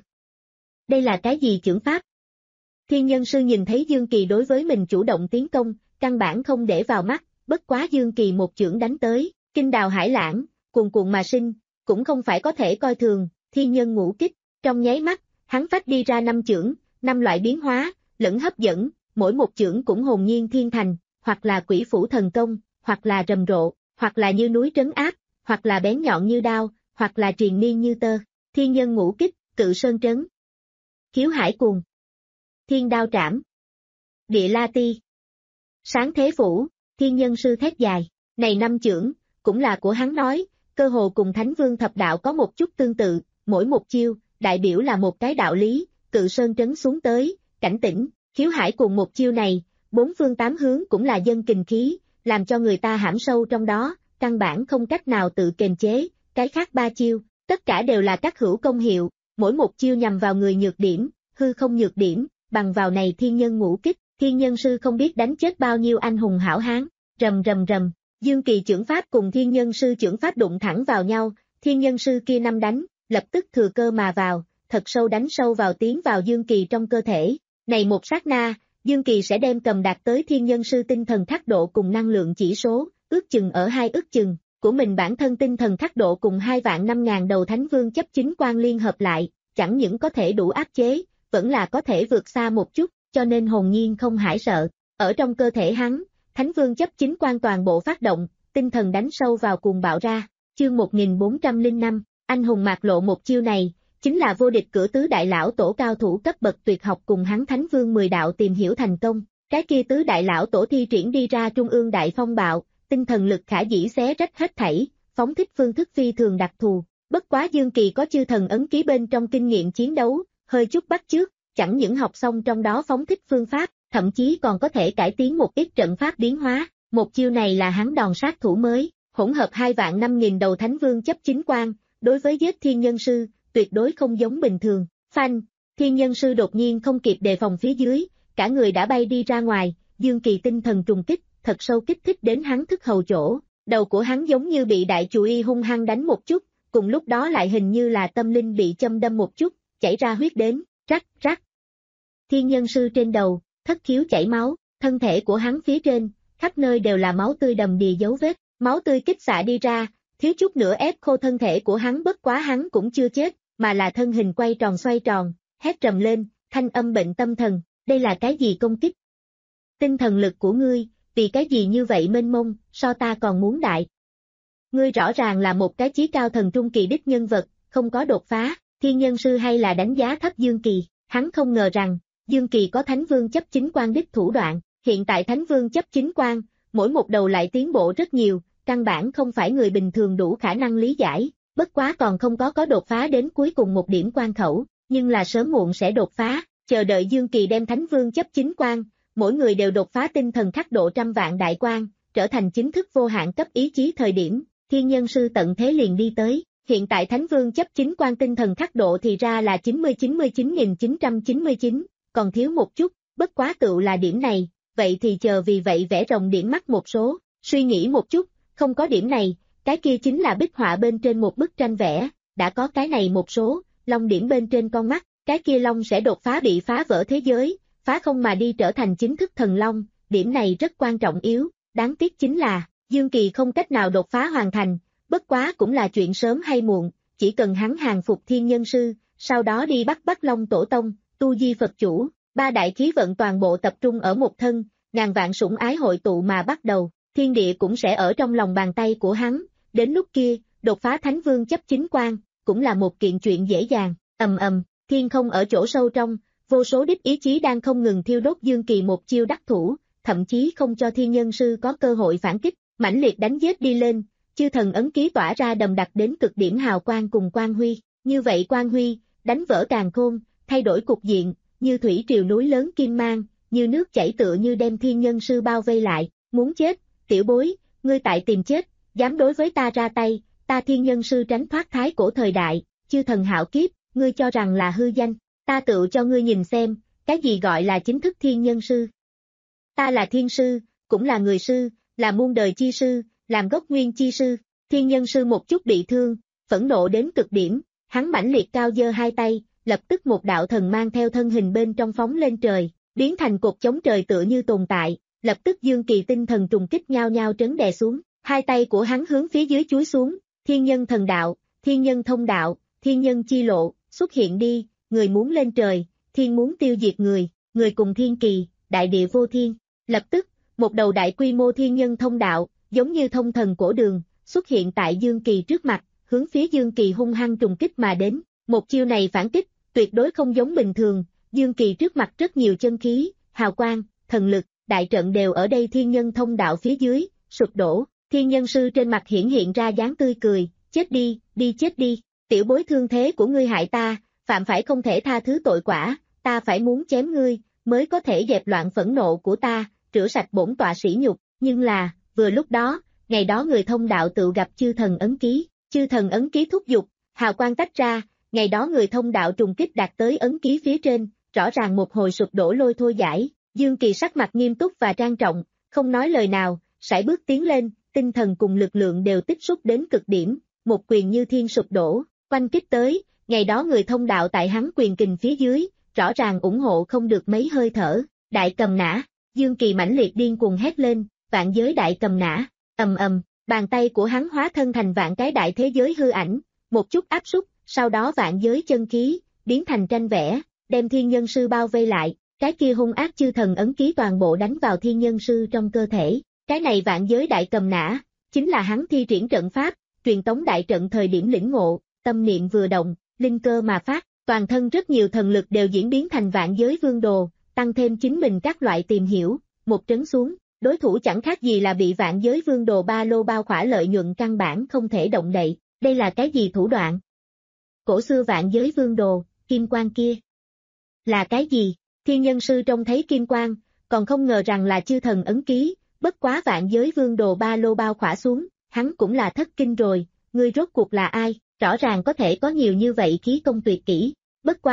Đây là cái gì chưởng pháp? Thiên nhân sư nhìn thấy Dương Kỳ đối với mình chủ động tiến công, căn bản không để vào mắt, bất quá Dương Kỳ một chưởng đánh tới, kinh đào hải lãng, cuồn cuộn mà sinh, cũng không phải có thể coi thường, thiên nhân ngũ kích, trong nháy mắt, hắn phách đi ra năm chưởng, năm loại biến hóa, lẫn hấp dẫn, mỗi một chưởng cũng hồn nhiên thiên thành, hoặc là quỷ phủ thần công, hoặc là rầm rộ, hoặc là như núi trấn áp, hoặc là bén nhọn như đao, hoặc là triền miên như tơ, thiên nhân ngũ kích, cự sơn trấn, khiếu hải cuồng, thiên đao trảm, địa la ti, sáng thế phủ, thiên nhân sư thét dài, này năm chưởng, cũng là của hắn nói, cơ hồ cùng Thánh Vương thập đạo có một chút tương tự, mỗi một chiêu, đại biểu là một cái đạo lý, cự sơn trấn xuống tới, cảnh tỉnh, khiếu hải cùng một chiêu này, bốn phương tám hướng cũng là dân kình khí, làm cho người ta hãm sâu trong đó, căn bản không cách nào tự kiềm chế, cái khác ba chiêu, tất cả đều là các hữu công hiệu, mỗi một chiêu nhằm vào người nhược điểm, hư không nhược điểm, bằng vào này thiên nhân ngũ kích, thiên nhân sư không biết đánh chết bao nhiêu anh hùng hảo hán, rầm rầm rầm, Dương Kỳ chưởng pháp cùng thiên nhân sư chưởng pháp đụng thẳng vào nhau, thiên nhân sư kia năm đánh, lập tức thừa cơ mà vào, thật sâu đánh sâu vào tiến vào Dương Kỳ trong cơ thể, này một sát na, Dương Kỳ sẽ đem cầm đạt tới thiên nhân sư tinh thần khắc độ cùng năng lượng chỉ số, ước chừng ở hai ước chừng, của mình bản thân tinh thần khắc độ cùng hai vạn năm ngàn đầu Thánh Vương chấp chính quan liên hợp lại, chẳng những có thể đủ áp chế, vẫn là có thể vượt xa một chút, cho nên hồn nhiên không hãi sợ, ở trong cơ thể hắn, Thánh Vương chấp chính quan toàn bộ phát động, tinh thần đánh sâu vào cuồng bạo ra, chương một nghìn bốn trăm lẻ năm, anh hùng mạc lộ một chiêu này, chính là vô địch cửa tứ đại lão tổ cao thủ cấp bậc tuyệt học cùng hắn Thánh Vương mười đạo tìm hiểu thành công, cái kia tứ đại lão tổ thi triển đi ra trung ương đại phong bạo, tinh thần lực khả dĩ xé rách hết thảy, phóng thích phương thức phi thường đặc thù, bất quá Dương Kỳ có chư thần ấn ký bên trong kinh nghiệm chiến đấu, hơi chút bắt chước, chẳng những học xong trong đó phóng thích phương pháp, thậm chí còn có thể cải tiến một ít trận pháp biến hóa, một chiêu này là hắn đòn sát thủ mới, hỗn hợp hai vạn năm nghìn đầu Thánh Vương chấp chính quan, đối với giết thiên nhân sư, tuyệt đối không giống bình thường, phanh, Thiên nhân sư đột nhiên không kịp đề phòng phía dưới, cả người đã bay đi ra ngoài, Dương Kỳ tinh thần trùng kích, thật sâu kích thích đến hắn thức hầu chỗ, đầu của hắn giống như bị đại chù y hung hăng đánh một chút, cùng lúc đó lại hình như là tâm linh bị châm đâm một chút, chảy ra huyết đến, rắc rắc. Thiên nhân sư trên đầu, thất khiếu chảy máu, thân thể của hắn phía trên, khắp nơi đều là máu tươi đầm đìa dấu vết, máu tươi kích xạ đi ra, thiếu chút nữa ép khô thân thể của hắn, bất quá hắn cũng chưa chết, mà là thân hình quay tròn xoay tròn, hét trầm lên, thanh âm bệnh tâm thần, đây là cái gì công kích? Tinh thần lực của ngươi, vì cái gì như vậy mênh mông, so ta còn muốn đại. Ngươi rõ ràng là một cái chí cao thần trung kỳ đích nhân vật, không có đột phá, thiên nhân sư hay là đánh giá thấp Dương Kỳ, hắn không ngờ rằng, Dương Kỳ có Thánh Vương chấp chính quan đích thủ đoạn, hiện tại Thánh Vương chấp chính quan, mỗi một đầu lại tiến bộ rất nhiều, căn bản không phải người bình thường đủ khả năng lý giải, bất quá còn không có có đột phá đến cuối cùng một điểm quan khẩu, nhưng là sớm muộn sẽ đột phá, chờ đợi Dương Kỳ đem Thánh Vương chấp chính quan, mỗi người đều đột phá tinh thần khắc độ trăm vạn đại quan, trở thành chính thức vô hạn cấp ý chí thời điểm, thiên nhân sư tận thế liền đi tới, hiện tại Thánh Vương chấp chính quan tinh thần khắc độ thì ra là chín mươi chín mươi chín nghìn chín trăm chín mươi chín, còn thiếu một chút, bất quá tựu là điểm này, vậy thì chờ vì vậy vẽ rồng điểm mắt một số, suy nghĩ một chút, không có điểm này, cái kia chính là bích họa bên trên một bức tranh vẽ, đã có cái này một số, long điểm bên trên con mắt, cái kia long sẽ đột phá bị phá vỡ thế giới, phá không mà đi trở thành chính thức thần long, điểm này rất quan trọng yếu, đáng tiếc chính là, Dương Kỳ không cách nào đột phá hoàn thành, bất quá cũng là chuyện sớm hay muộn, chỉ cần hắn hàng phục thiên nhân sư, sau đó đi bắt Bắc Long tổ tông, tu di Phật chủ, ba đại khí vận toàn bộ tập trung ở một thân, ngàn vạn sủng ái hội tụ mà bắt đầu, thiên địa cũng sẽ ở trong lòng bàn tay của hắn, đến lúc kia, đột phá Thánh Vương chấp chính quan, cũng là một kiện chuyện dễ dàng, ầm ầm, thiên không ở chỗ sâu trong, vô số đích ý chí đang không ngừng thiêu đốt Dương Kỳ một chiêu đắc thủ, thậm chí không cho thiên nhân sư có cơ hội phản kích, mãnh liệt đánh giết đi lên, chư thần ấn ký tỏa ra đầm đặc đến cực điểm hào quang cùng quang huy, như vậy quang huy, đánh vỡ càn khôn, thay đổi cục diện, như thủy triều núi lớn kim mang, như nước chảy tựa như đem thiên nhân sư bao vây lại, muốn chết, tiểu bối, ngươi tại tìm chết, dám đối với ta ra tay, ta thiên nhân sư tránh thoát thái cổ thời đại, chư thần hạo kiếp, ngươi cho rằng là hư danh, ta tự cho ngươi nhìn xem, cái gì gọi là chính thức thiên nhân sư. Ta là thiên sư, cũng là người sư, là muôn đời chi sư, làm gốc nguyên chi sư, thiên nhân sư một chút bị thương, phẫn nộ đến cực điểm, hắn mãnh liệt cao giơ hai tay, lập tức một đạo thần mang theo thân hình bên trong phóng lên trời, biến thành cột chống trời tựa như tồn tại, lập tức Dương Kỳ tinh thần trùng kích nhao nhao trấn đè xuống, hai tay của hắn hướng phía dưới chúi xuống, thiên nhân thần đạo, thiên nhân thông đạo, thiên nhân chi lộ, xuất hiện đi, người muốn lên trời, thiên muốn tiêu diệt người, người cùng thiên kỳ, đại địa vô thiên, lập tức, một đầu đại quy mô thiên nhân thông đạo, giống như thông thần cổ đường, xuất hiện tại Dương Kỳ trước mặt, hướng phía Dương Kỳ hung hăng trùng kích mà đến, một chiêu này phản kích, tuyệt đối không giống bình thường, Dương Kỳ trước mặt rất nhiều chân khí, hào quang, thần lực, đại trận đều ở đây thiên nhân thông đạo phía dưới, sụp đổ, thiên nhân sư trên mặt hiển hiện ra dáng tươi cười, chết đi, đi chết đi, tiểu bối thương thế của ngươi hại ta, phạm phải không thể tha thứ tội quả, ta phải muốn chém ngươi, mới có thể dẹp loạn phẫn nộ của ta, rửa sạch bổn tọa sỉ nhục, nhưng là, vừa lúc đó, ngày đó người thông đạo tự gặp chư thần ấn ký, chư thần ấn ký thúc giục, hào quang tách ra, ngày đó người thông đạo trùng kích đạt tới ấn ký phía trên, rõ ràng một hồi sụp đổ lôi thôi giải, Dương Kỳ sắc mặt nghiêm túc và trang trọng, không nói lời nào, sải bước tiến lên, tinh thần cùng lực lượng đều tích xúc đến cực điểm, một quyền như thiên sụp đổ, quanh kích tới, ngày đó người thông đạo tại hắn quyền kình phía dưới, rõ ràng ủng hộ không được mấy hơi thở, đại cầm nã, Dương Kỳ mãnh liệt điên cuồng hét lên, vạn giới đại cầm nã, ầm ầm, bàn tay của hắn hóa thân thành vạn cái đại thế giới hư ảnh, một chút áp súc, sau đó vạn giới chân khí, biến thành tranh vẽ, đem thiên nhân sư bao vây lại, cái kia hung ác chư thần ấn ký toàn bộ đánh vào thiên nhân sư trong cơ thể, cái này vạn giới đại cầm nã, chính là hắn thi triển trận pháp, truyền tống đại trận thời điểm lĩnh ngộ, tâm niệm vừa động, linh cơ mà phát, toàn thân rất nhiều thần lực đều diễn biến thành vạn giới vương đồ, tăng thêm chính mình các loại tìm hiểu, một trấn xuống, đối thủ chẳng khác gì là bị vạn giới vương đồ ba lô bao khỏa lợi nhuận căn bản không thể động đậy, đây là cái gì thủ đoạn? Cổ xưa vạn giới vương đồ, kim quang kia. Là cái gì? Thiên nhân sư trông thấy kim quang, còn không ngờ rằng là chư thần ấn ký, bất quá vạn giới vương đồ ba lô bao khỏa xuống, hắn cũng là thất kinh rồi, ngươi rốt cuộc là ai, rõ ràng có thể có nhiều như vậy khí công tuyệt kỹ, bất quá,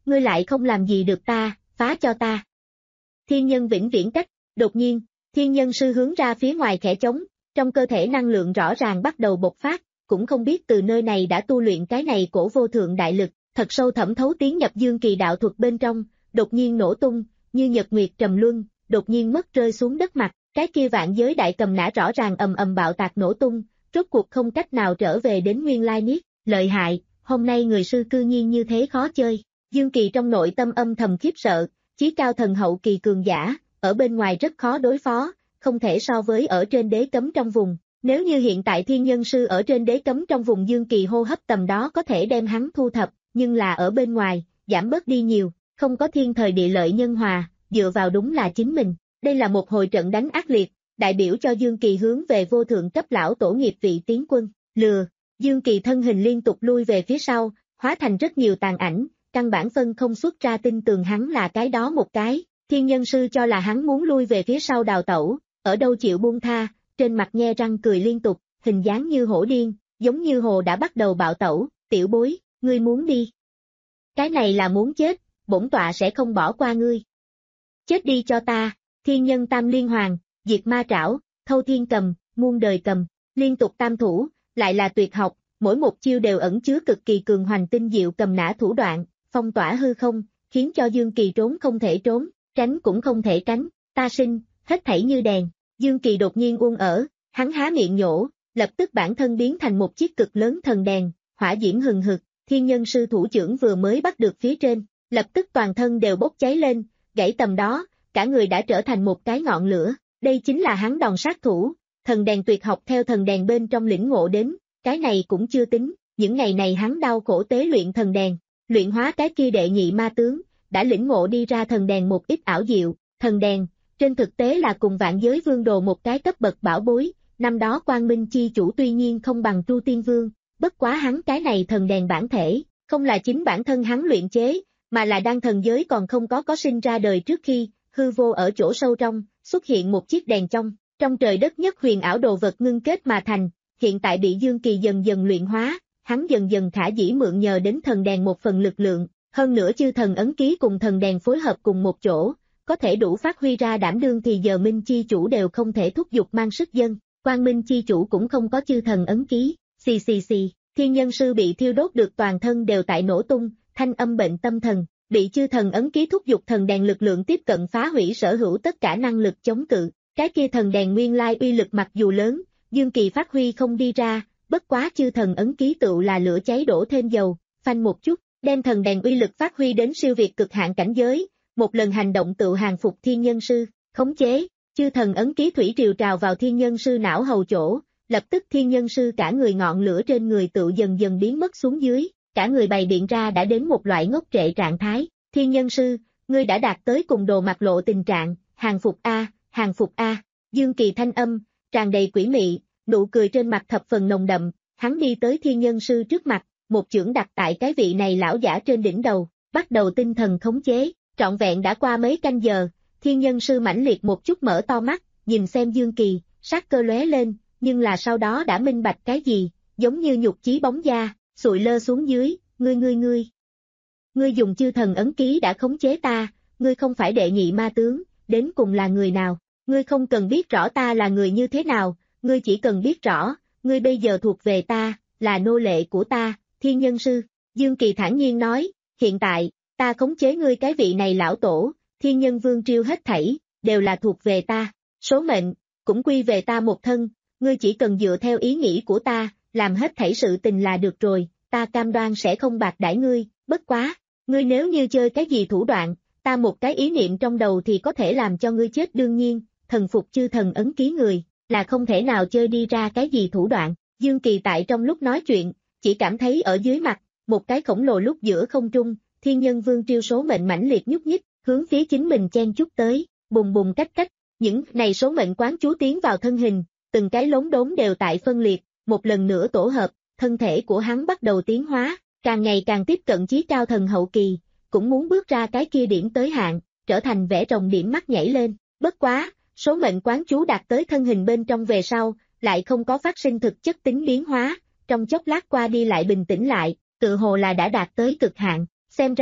ngươi lại không làm gì được ta, phá cho ta. Thiên nhân vĩnh viễn cách, đột nhiên, thiên nhân sư hướng ra phía ngoài khẽ trống, trong cơ thể năng lượng rõ ràng bắt đầu bộc phát, cũng không biết từ nơi này đã tu luyện cái này cổ vô thượng đại lực, thật sâu thẩm thấu tiến nhập dương kỳ đạo thuật bên trong, đột nhiên nổ tung, như nhật nguyệt trầm luân, đột nhiên mất rơi xuống đất mặt, cái kia vạn giới đại cầm nã rõ ràng ầm ầm bạo tạc nổ tung, rốt cuộc không cách nào trở về đến nguyên lai niết, lợi hại, hôm nay người sư cư nhiên như thế khó chơi. Dương Kỳ trong nội tâm âm thầm khiếp sợ, chí cao thần hậu kỳ cường giả, ở bên ngoài rất khó đối phó, không thể so với ở trên đế cấm trong vùng. Nếu như hiện tại thiên nhân sư ở trên đế cấm trong vùng Dương Kỳ hô hấp tầm đó có thể đem hắn thu thập, nhưng là ở bên ngoài, giảm bớt đi nhiều, không có thiên thời địa lợi nhân hòa, dựa vào đúng là chính mình. Đây là một hồi trận đánh ác liệt, đại biểu cho Dương Kỳ hướng về vô thượng cấp lão tổ nghiệp vị tiến quân, lừa. Dương Kỳ thân hình liên tục lui về phía sau, hóa thành rất nhiều tàn ảnh, căn bản phân không xuất ra tin tường hắn là cái đó một cái, thiên nhân sư cho là hắn muốn lui về phía sau đào tẩu, ở đâu chịu buông tha, trên mặt nhe răng cười liên tục, hình dáng như hổ điên, giống như hồ đã bắt đầu bạo tẩu, tiểu bối, ngươi muốn đi. Cái này là muốn chết, bổn tọa sẽ không bỏ qua ngươi. Chết đi cho ta, thiên nhân tam liên hoàng, diệt ma trảo, thâu thiên cầm, muôn đời cầm, liên tục tam thủ, lại là tuyệt học, mỗi một chiêu đều ẩn chứa cực kỳ cường hoành tinh diệu cầm nã thủ đoạn, phong tỏa hư không, khiến cho Dương Kỳ trốn không thể trốn, tránh cũng không thể tránh, ta sinh, hết thảy như đèn. Dương Kỳ đột nhiên uông ở, hắn há miệng nhổ, lập tức bản thân biến thành một chiếc cực lớn thần đèn, hỏa diễm hừng hực, thiên nhân sư thủ trưởng vừa mới bắt được phía trên, lập tức toàn thân đều bốc cháy lên, gãy tầm đó, cả người đã trở thành một cái ngọn lửa, đây chính là hắn đòn sát thủ, thần đèn tuyệt học theo thần đèn bên trong lĩnh ngộ đến, cái này cũng chưa tính, những ngày này hắn đau khổ tế luyện thần đèn, luyện hóa cái kia đệ nhị ma tướng, đã lĩnh ngộ đi ra thần đèn một ít ảo diệu, thần đèn, trên thực tế là cùng vạn giới vương đồ một cái cấp bậc bảo bối, năm đó Quang Minh chi chủ tuy nhiên không bằng Tru Tiên Vương, bất quá hắn cái này thần đèn bản thể, không là chính bản thân hắn luyện chế, mà là đang thần giới còn không có có sinh ra đời trước khi, hư vô ở chỗ sâu trong, xuất hiện một chiếc đèn trong, trong trời đất nhất huyền ảo đồ vật ngưng kết mà thành, hiện tại bị Dương Kỳ dần dần luyện hóa, hắn dần dần khả dĩ mượn nhờ đến thần đèn một phần lực lượng, hơn nữa chư thần ấn ký cùng thần đèn phối hợp cùng một chỗ, có thể đủ phát huy ra đảm đương thì giờ Minh chi chủ đều không thể thúc giục mang sức dân, Quang Minh chi chủ cũng không có chư thần ấn ký, xì xì xì, thiên nhân sư bị thiêu đốt được toàn thân đều tại nổ tung, thanh âm bệnh tâm thần, bị chư thần ấn ký thúc giục thần đèn lực lượng tiếp cận phá hủy sở hữu tất cả năng lực chống cự, cái kia thần đèn nguyên lai uy lực mặc dù lớn, Dương Kỳ phát huy không đi ra, bất quá chư thần ấn ký tựu là lửa cháy đổ thêm dầu, phanh một chút, đem thần đèn uy lực phát huy đến siêu việt cực hạn cảnh giới, một lần hành động tựu hàng phục thiên nhân sư, khống chế, chư thần ấn ký thủy triều trào vào thiên nhân sư não hầu chỗ, lập tức thiên nhân sư cả người ngọn lửa trên người tựu dần dần biến mất xuống dưới, cả người bày biện ra đã đến một loại ngốc trệ trạng thái, thiên nhân sư, ngươi đã đạt tới cùng đồ mặt lộ tình trạng, hàng phục A, hàng phục A, Dương Kỳ thanh âm, tràn đầy quỷ mị, nụ cười trên mặt thập phần nồng đậm, hắn đi tới thiên nhân sư trước mặt, một chưởng đặt tại cái vị này lão giả trên đỉnh đầu, bắt đầu tinh thần khống chế, trọn vẹn đã qua mấy canh giờ, thiên nhân sư mãnh liệt một chút mở to mắt, nhìn xem Dương Kỳ, sát cơ lóe lên, nhưng là sau đó đã minh bạch cái gì, giống như nhục chí bóng da, sụi lơ xuống dưới, ngươi ngươi ngươi. Ngươi dùng chư thần ấn ký đã khống chế ta, ngươi không phải đệ nhị ma tướng, đến cùng là người nào, ngươi không cần biết rõ ta là người như thế nào, ngươi chỉ cần biết rõ, ngươi bây giờ thuộc về ta, là nô lệ của ta, thiên nhân sư, Dương Kỳ thản nhiên nói, hiện tại, ta khống chế ngươi cái vị này lão tổ, thiên nhân vương triêu hết thảy, đều là thuộc về ta, số mệnh, cũng quy về ta một thân, ngươi chỉ cần dựa theo ý nghĩ của ta, làm hết thảy sự tình là được rồi, ta cam đoan sẽ không bạc đãi ngươi, bất quá, ngươi nếu như chơi cái gì thủ đoạn, ta một cái ý niệm trong đầu thì có thể làm cho ngươi chết đương nhiên, thần phục chư thần ấn ký người, là không thể nào chơi đi ra cái gì thủ đoạn, Dương Kỳ tại trong lúc nói chuyện, chỉ cảm thấy ở dưới mặt, một cái khổng lồ lúc giữa không trung, thiên nhân vương triêu số mệnh mãnh liệt nhúc nhích, hướng phía chính mình chen chúc tới, bùng bùng cách cách, những này số mệnh quán chú tiến vào thân hình, từng cái lống đốn đều tại phân liệt, một lần nữa tổ hợp, thân thể của hắn bắt đầu tiến hóa, càng ngày càng tiếp cận chí cao thần hậu kỳ, cũng muốn bước ra cái kia điểm tới hạn, trở thành vẻ rồng điểm mắt nhảy lên, bất quá, số mệnh quán chú đạt tới thân hình bên trong về sau, lại không có phát sinh thực chất tính biến hóa, trong chốc lát qua đi lại bình tĩnh lại, tự hồ là đã đạt tới cực hạn, xem ra,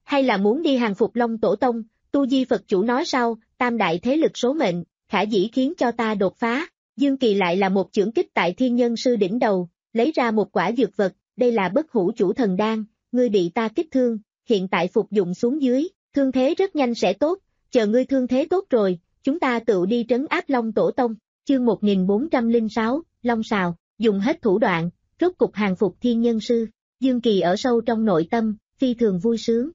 hay là muốn đi hàng phục Long Tổ Tông, Tu Di Phật chủ nói sau, tam đại thế lực số mệnh, khả dĩ khiến cho ta đột phá. Dương Kỳ lại là một chưởng kích tại thiên nhân sư đỉnh đầu, lấy ra một quả dược vật, đây là bất hủ chủ thần đan, ngươi bị ta kích thương, hiện tại phục dụng xuống dưới, thương thế rất nhanh sẽ tốt, chờ ngươi thương thế tốt rồi, chúng ta tự đi trấn áp Long Tổ Tông. Chương một nghìn bốn trăm lẻ sáu, Long Sào, dùng hết thủ đoạn, rốt cục hàng phục thiên nhân sư. Dương Kỳ ở sâu trong nội tâm, phi thường vui sướng.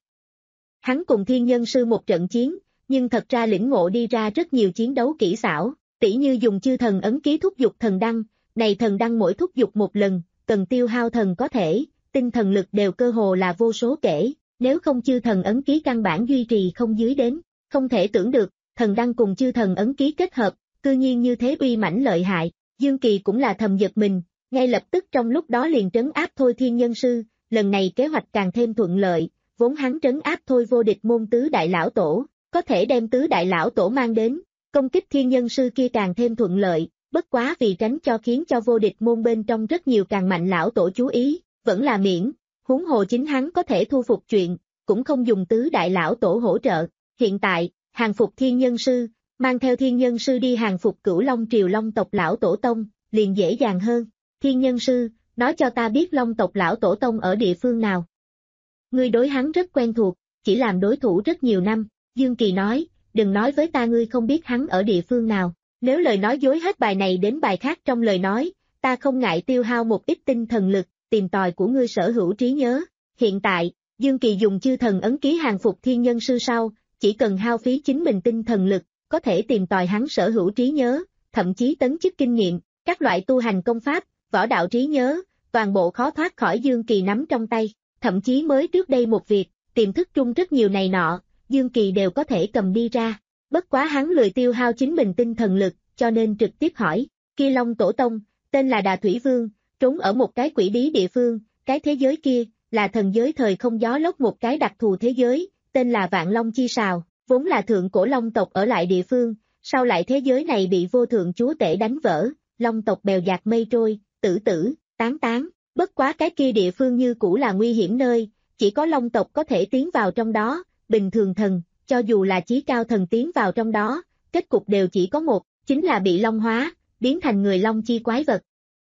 Hắn cùng thiên nhân sư một trận chiến, nhưng thật ra lĩnh ngộ đi ra rất nhiều chiến đấu kỹ xảo, tỉ như dùng chư thần ấn ký thúc dục thần đăng, này thần đăng mỗi thúc dục một lần, cần tiêu hao thần có thể, tinh thần lực đều cơ hồ là vô số kể, nếu không chư thần ấn ký căn bản duy trì không dưới đến, không thể tưởng được, thần đăng cùng chư thần ấn ký kết hợp, cư nhiên như thế uy mãnh lợi hại, Dương Kỳ cũng là thầm giật mình, ngay lập tức trong lúc đó liền trấn áp thôi thiên nhân sư, lần này kế hoạch càng thêm thuận lợi, vốn hắn trấn áp thôi vô địch môn tứ đại lão tổ, có thể đem tứ đại lão tổ mang đến, công kích thiên nhân sư kia càng thêm thuận lợi, bất quá vì tránh cho khiến cho vô địch môn bên trong rất nhiều càng mạnh lão tổ chú ý, vẫn là miễn, huống hồ chính hắn có thể thu phục chuyện, cũng không dùng tứ đại lão tổ hỗ trợ, hiện tại, hàng phục thiên nhân sư, mang theo thiên nhân sư đi hàng phục Cửu Long triều Long tộc lão tổ tông, liền dễ dàng hơn, thiên nhân sư, nói cho ta biết Long tộc lão tổ tông ở địa phương nào. Ngươi đối hắn rất quen thuộc, chỉ làm đối thủ rất nhiều năm, Dương Kỳ nói, đừng nói với ta ngươi không biết hắn ở địa phương nào, nếu lời nói dối hết bài này đến bài khác trong lời nói, ta không ngại tiêu hao một ít tinh thần lực, tìm tòi của ngươi sở hữu trí nhớ. Hiện tại, Dương Kỳ dùng chư thần ấn ký hàng phục thiên nhân sư sau, chỉ cần hao phí chính mình tinh thần lực, có thể tìm tòi hắn sở hữu trí nhớ, thậm chí tấn chức kinh nghiệm, các loại tu hành công pháp, võ đạo trí nhớ, toàn bộ khó thoát khỏi Dương Kỳ nắm trong tay, thậm chí mới trước đây một việc, tiềm thức trung rất nhiều này nọ, Dương Kỳ đều có thể cầm đi ra. Bất quá hắn lười tiêu hao chính mình tinh thần lực, cho nên trực tiếp hỏi, kia Long Tổ Tông, tên là Đà Thủy Vương, trốn ở một cái quỷ bí địa phương, cái thế giới kia, là thần giới thời không gió lốc một cái đặc thù thế giới, tên là Vạn Long Chi Sào, vốn là thượng cổ Long tộc ở lại địa phương, sau lại thế giới này bị vô thượng chúa tể đánh vỡ, Long tộc bèo dạt mây trôi, tử tử, tán tán, bất quá cái kia địa phương như cũ là nguy hiểm nơi, chỉ có Long tộc có thể tiến vào trong đó, bình thường thần, cho dù là chí cao thần tiến vào trong đó, kết cục đều chỉ có một, chính là bị Long hóa, biến thành người Long chi quái vật.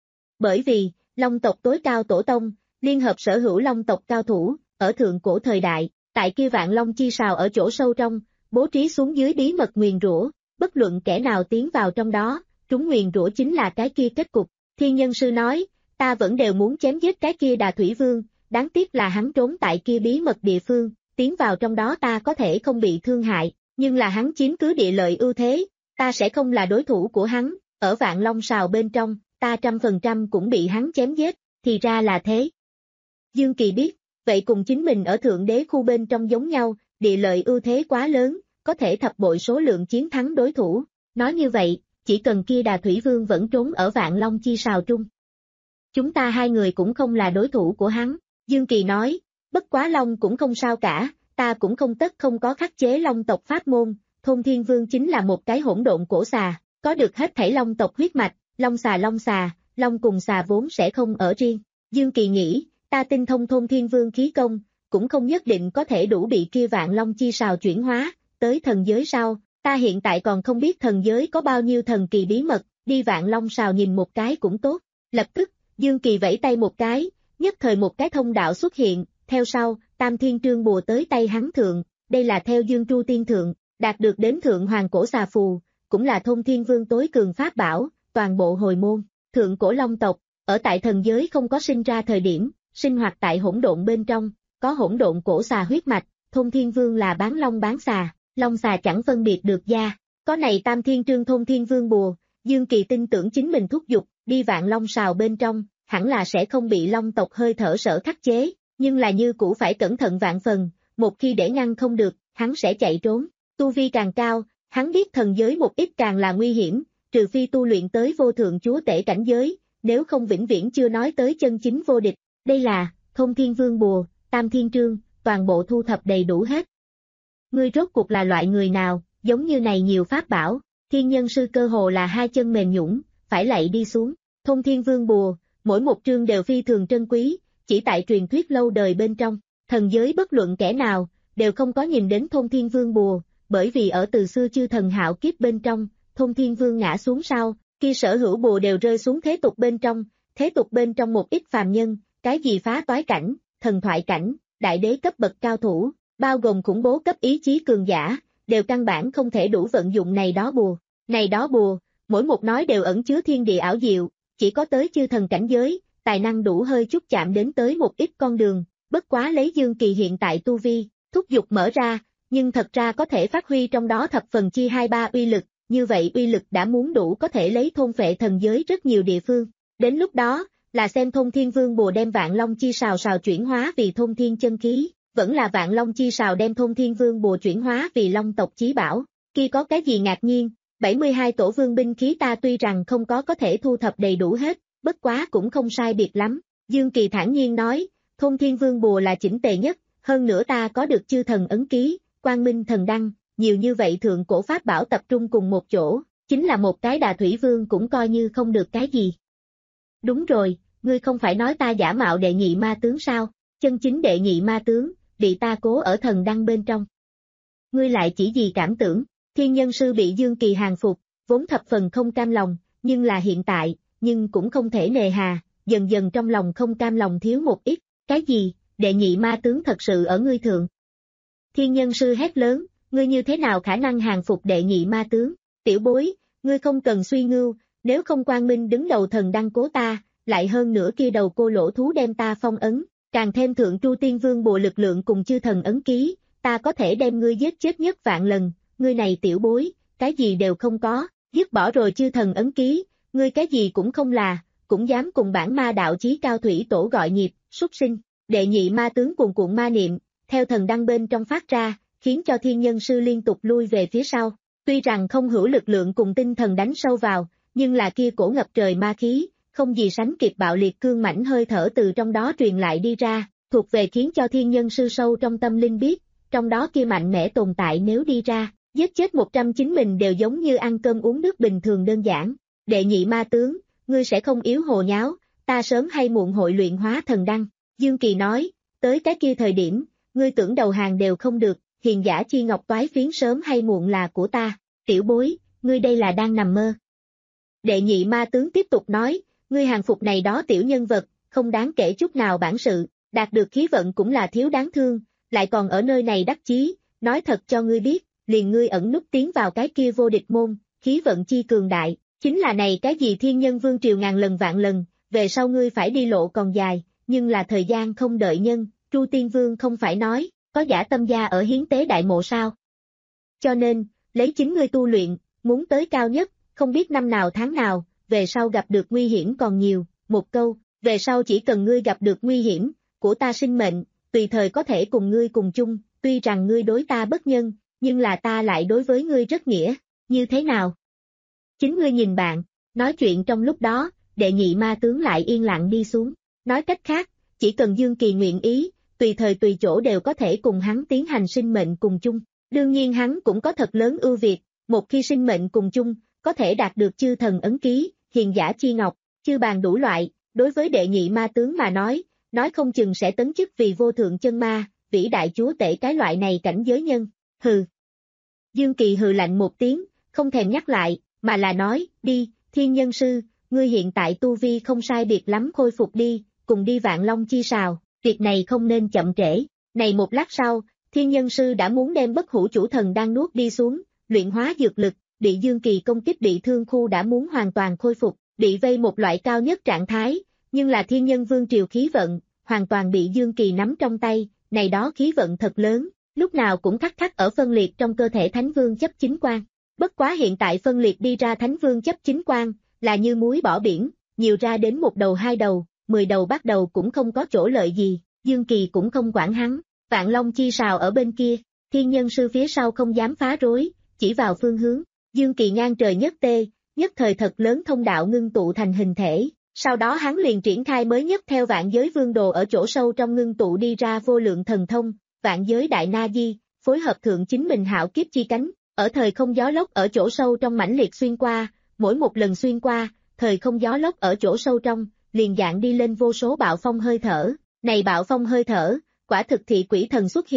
Bởi vì, Long tộc tối cao tổ tông, liên hợp sở hữu Long tộc cao thủ, ở thượng cổ thời đại, tại kia Vạn Long Chi Sào ở chỗ sâu trong, bố trí xuống dưới bí mật nguyền rủa, bất luận kẻ nào tiến vào trong đó, trúng nguyền rủa chính là cái kia kết cục. Thiên nhân sư nói, ta vẫn đều muốn chém giết cái kia Đà Thủy Vương, đáng tiếc là hắn trốn tại kia bí mật địa phương, tiến vào trong đó ta có thể không bị thương hại, nhưng là hắn chiếm cứ địa lợi ưu thế, ta sẽ không là đối thủ của hắn, ở Vạn Long Sào bên trong, ta trăm phần trăm cũng bị hắn chém giết, thì ra là thế. Dương Kỳ biết, vậy cùng chính mình ở thượng đế khu bên trong giống nhau, địa lợi ưu thế quá lớn, có thể thập bội số lượng chiến thắng đối thủ, nói như vậy, chỉ cần kia Đà Thủy Vương vẫn trốn ở Vạn Long Chi Sào trung. Chúng ta hai người cũng không là đối thủ của hắn, Dương Kỳ nói, bất quá Long cũng không sao cả, ta cũng không tất không có khắc chế Long tộc pháp môn, Thôn Thiên Vương chính là một cái hỗn độn cổ xà, có được hết thảy Long tộc huyết mạch, Long xà Long xà, Long cùng xà vốn sẽ không ở riêng. Dương Kỳ nghĩ, ta tinh thông Thôn Thiên Vương khí công, cũng không nhất định có thể đủ bị kia Vạn Long Chi Sào chuyển hóa, tới thần giới sau, ta hiện tại còn không biết thần giới có bao nhiêu thần kỳ bí mật, đi Vạn Long Sào nhìn một cái cũng tốt. Lập tức, Dương Kỳ vẫy tay một cái, nhất thời một cái thông đạo xuất hiện, theo sau, Tam Thiên Trương bùa tới tay hắn thượng, đây là theo Dương Tru Tiên thượng, đạt được đến thượng hoàng cổ xà phù, cũng là Thôn Thiên Vương tối cường pháp bảo, toàn bộ hồi môn, thượng cổ Long tộc, ở tại thần giới không có sinh ra thời điểm, sinh hoạt tại hỗn độn bên trong, có hỗn độn cổ xà huyết mạch, Thôn Thiên Vương là bán long bán xà, long xà chẳng phân biệt được gia, có này Tam Thiên Trương Thôn Thiên Vương bùa, Dương Kỳ tin tưởng chính mình thúc giục, đi Vạn Long Sào bên trong, hẳn là sẽ không bị Long tộc hơi thở sở khắc chế, nhưng là như cũ phải cẩn thận vạn phần, một khi để ngăn không được, hắn sẽ chạy trốn, tu vi càng cao, hắn biết thần giới một ít càng là nguy hiểm, trừ phi tu luyện tới vô thượng chúa tể cảnh giới, nếu không vĩnh viễn chưa nói tới chân chính vô địch, đây là, Thôn Thiên Vương bùa, Tam Thiên Trương, toàn bộ thu thập đầy đủ hết. Ngươi rốt cuộc là loại người nào, giống như này nhiều pháp bảo, thiên nhân sư cơ hồ là hai chân mềm nhũn, phải lạy đi xuống, Thôn Thiên Vương bùa, mỗi một trương đều phi thường trân quý, chỉ tại truyền thuyết lâu đời bên trong, thần giới bất luận kẻ nào, đều không có nhìn đến Thôn Thiên Vương bùa, bởi vì ở từ xưa chư thần hạo kiếp bên trong, Thôn Thiên Vương ngã xuống sau, khi sở hữu bùa đều rơi xuống thế tục bên trong, thế tục bên trong một ít phàm nhân, cái gì phá toái cảnh, thần thoại cảnh, đại đế cấp bậc cao thủ, bao gồm khủng bố cấp ý chí cường giả, đều căn bản không thể đủ vận dụng này đó bùa. Này đó bùa, mỗi một nói đều ẩn chứa thiên địa ảo diệu, chỉ có tới chư thần cảnh giới, tài năng đủ hơi chút chạm đến tới một ít con đường, bất quá lấy Dương Kỳ hiện tại tu vi, thúc dục mở ra, nhưng thật ra có thể phát huy trong đó thập phần chi hai ba uy lực, như vậy uy lực đã muốn đủ có thể lấy thôn phệ thần giới rất nhiều địa phương. Đến lúc đó, là xem Thôn Thiên Vương bùa đem Vạn Long chi sào sào chuyển hóa vì Thôn Thiên chân khí, vẫn là Vạn Long chi sào đem Thôn Thiên Vương bùa chuyển hóa vì Long tộc chí bảo, kia có cái gì ngạc nhiên, bảy mươi hai tổ vương binh khí ta tuy rằng không có có thể thu thập đầy đủ hết, bất quá cũng không sai biệt lắm. Dương Kỳ thản nhiên nói, Thôn Thiên Vương bùa là chỉnh tề nhất, hơn nữa ta có được chư thần ấn ký, quang minh thần đăng, nhiều như vậy thượng cổ pháp bảo tập trung cùng một chỗ, chính là một cái đà thủy vương cũng coi như không được cái gì. Đúng rồi, ngươi không phải nói ta giả mạo đệ nhị ma tướng sao, chân chính đệ nhị ma tướng, bị ta cố ở thần đăng bên trong. Ngươi lại chỉ gì cảm tưởng, Thiên Nhân Sư bị Dương Kỳ hàng phục, vốn thập phần không cam lòng, nhưng là hiện tại, nhưng cũng không thể nề hà, dần dần trong lòng không cam lòng thiếu một ít, cái gì, đệ nhị ma tướng thật sự ở ngươi thượng. Thiên Nhân Sư hét lớn, ngươi như thế nào khả năng hàng phục đệ nhị ma tướng, tiểu bối, ngươi không cần suy ngưu, nếu không quang minh đứng đầu thần đăng cố ta, lại hơn nữa kia đầu cô lỗ thú đem ta phong ấn, càng thêm thượng Tru Tiên Vương bùa lực lượng cùng chư thần ấn ký, ta có thể đem ngươi giết chết nhất vạn lần, ngươi này tiểu bối, cái gì đều không có, dứt bỏ rồi chư thần ấn ký, ngươi cái gì cũng không là, cũng dám cùng bản ma đạo chí cao thủy tổ gọi nhịp, súc sinh, đệ nhị ma tướng cuồn cuộn ma niệm, theo thần đăng bên trong phát ra, khiến cho Thiên Nhân Sư liên tục lui về phía sau, tuy rằng không hữu lực lượng cùng tinh thần đánh sâu vào, nhưng là kia cổ ngập trời ma khí, không gì sánh kịp bạo liệt cương mãnh hơi thở từ trong đó truyền lại đi ra, thuộc về khiến cho Thiên Nhân Sư sâu trong tâm linh biết, trong đó kia mạnh mẽ tồn tại nếu đi ra, giết chết một trăm chính mình đều giống như ăn cơm uống nước bình thường đơn giản. Đệ nhị ma tướng, ngươi sẽ không yếu hồ nháo, ta sớm hay muộn hội luyện hóa thần đăng. Dương Kỳ nói, tới cái kia thời điểm, ngươi tưởng đầu hàng đều không được, hiền giả chi ngọc toái phiến sớm hay muộn là của ta, tiểu bối, ngươi đây là đang nằm mơ. Đệ nhị ma tướng tiếp tục nói, ngươi hàng phục này đó tiểu nhân vật, không đáng kể chút nào bản sự, đạt được khí vận cũng là thiếu đáng thương, lại còn ở nơi này đắc chí, nói thật cho ngươi biết, liền ngươi ẩn núp tiến vào cái kia vô địch môn, khí vận chi cường đại, chính là này cái gì thiên nhân vương triều ngàn lần vạn lần, về sau ngươi phải đi lộ còn dài, nhưng là thời gian không đợi nhân, Tru Tiên Vương không phải nói, có giả tâm gia ở hiến tế đại mộ sao. Cho nên, lấy chính ngươi tu luyện, muốn tới cao nhất, không biết năm nào tháng nào, về sau gặp được nguy hiểm còn nhiều, một câu, về sau chỉ cần ngươi gặp được nguy hiểm, của ta sinh mệnh, tùy thời có thể cùng ngươi cùng chung, tuy rằng ngươi đối ta bất nhân, nhưng là ta lại đối với ngươi rất nghĩa, như thế nào? Chính ngươi nhìn bạn, nói chuyện trong lúc đó, đệ nhị ma tướng lại yên lặng đi xuống, nói cách khác, chỉ cần Dương Kỳ nguyện ý, tùy thời tùy chỗ đều có thể cùng hắn tiến hành sinh mệnh cùng chung, đương nhiên hắn cũng có thật lớn ưu việt, một khi sinh mệnh cùng chung, có thể đạt được chư thần ấn ký, hiền giả chi ngọc, chư bàn đủ loại, đối với đệ nhị ma tướng mà nói, nói không chừng sẽ tấn chức vì vô thượng chân ma, vĩ đại chúa tể cái loại này cảnh giới nhân, hừ. Dương Kỳ hừ lạnh một tiếng, không thèm nhắc lại, mà là nói, đi, Thiên Nhân Sư, ngươi hiện tại tu vi không sai biệt lắm khôi phục đi, cùng đi Vạn Long chi sào, việc này không nên chậm trễ. Này một lát sau, Thiên Nhân Sư đã muốn đem bất hủ chủ thần đang nuốt đi xuống, luyện hóa dược lực, bị Dương Kỳ công kích bị thương khu đã muốn hoàn toàn khôi phục, bị vây một loại cao nhất trạng thái, nhưng là Thiên Nhân Vương triều khí vận, hoàn toàn bị Dương Kỳ nắm trong tay, này đó khí vận thật lớn, lúc nào cũng khắc khắc ở phân liệt trong cơ thể Thánh Vương chấp chính quan. Bất quá hiện tại phân liệt đi ra Thánh Vương chấp chính quan, là như muối bỏ biển, nhiều ra đến một đầu hai đầu, mười đầu bắt đầu cũng không có chỗ lợi gì, Dương Kỳ cũng không quản hắn, Vạn Long chi sào ở bên kia, Thiên Nhân Sư phía sau không dám phá rối, chỉ vào phương hướng, Dương Kỳ ngang trời nhất tê, nhất thời thật lớn thông đạo ngưng tụ thành hình thể, sau đó hắn liền triển khai mới nhất theo vạn giới vương đồ ở chỗ sâu trong ngưng tụ đi ra vô lượng thần thông, vạn giới đại na di, phối hợp thượng chính mình hạo kiếp chi cánh, ở thời không gió lốc ở chỗ sâu trong mãnh liệt xuyên qua, mỗi một lần xuyên qua, thời không gió lốc ở chỗ sâu trong, liền dạng đi lên vô số bạo phong hơi thở, này bạo phong hơi thở, quả thực thị quỷ thần xuất hiện,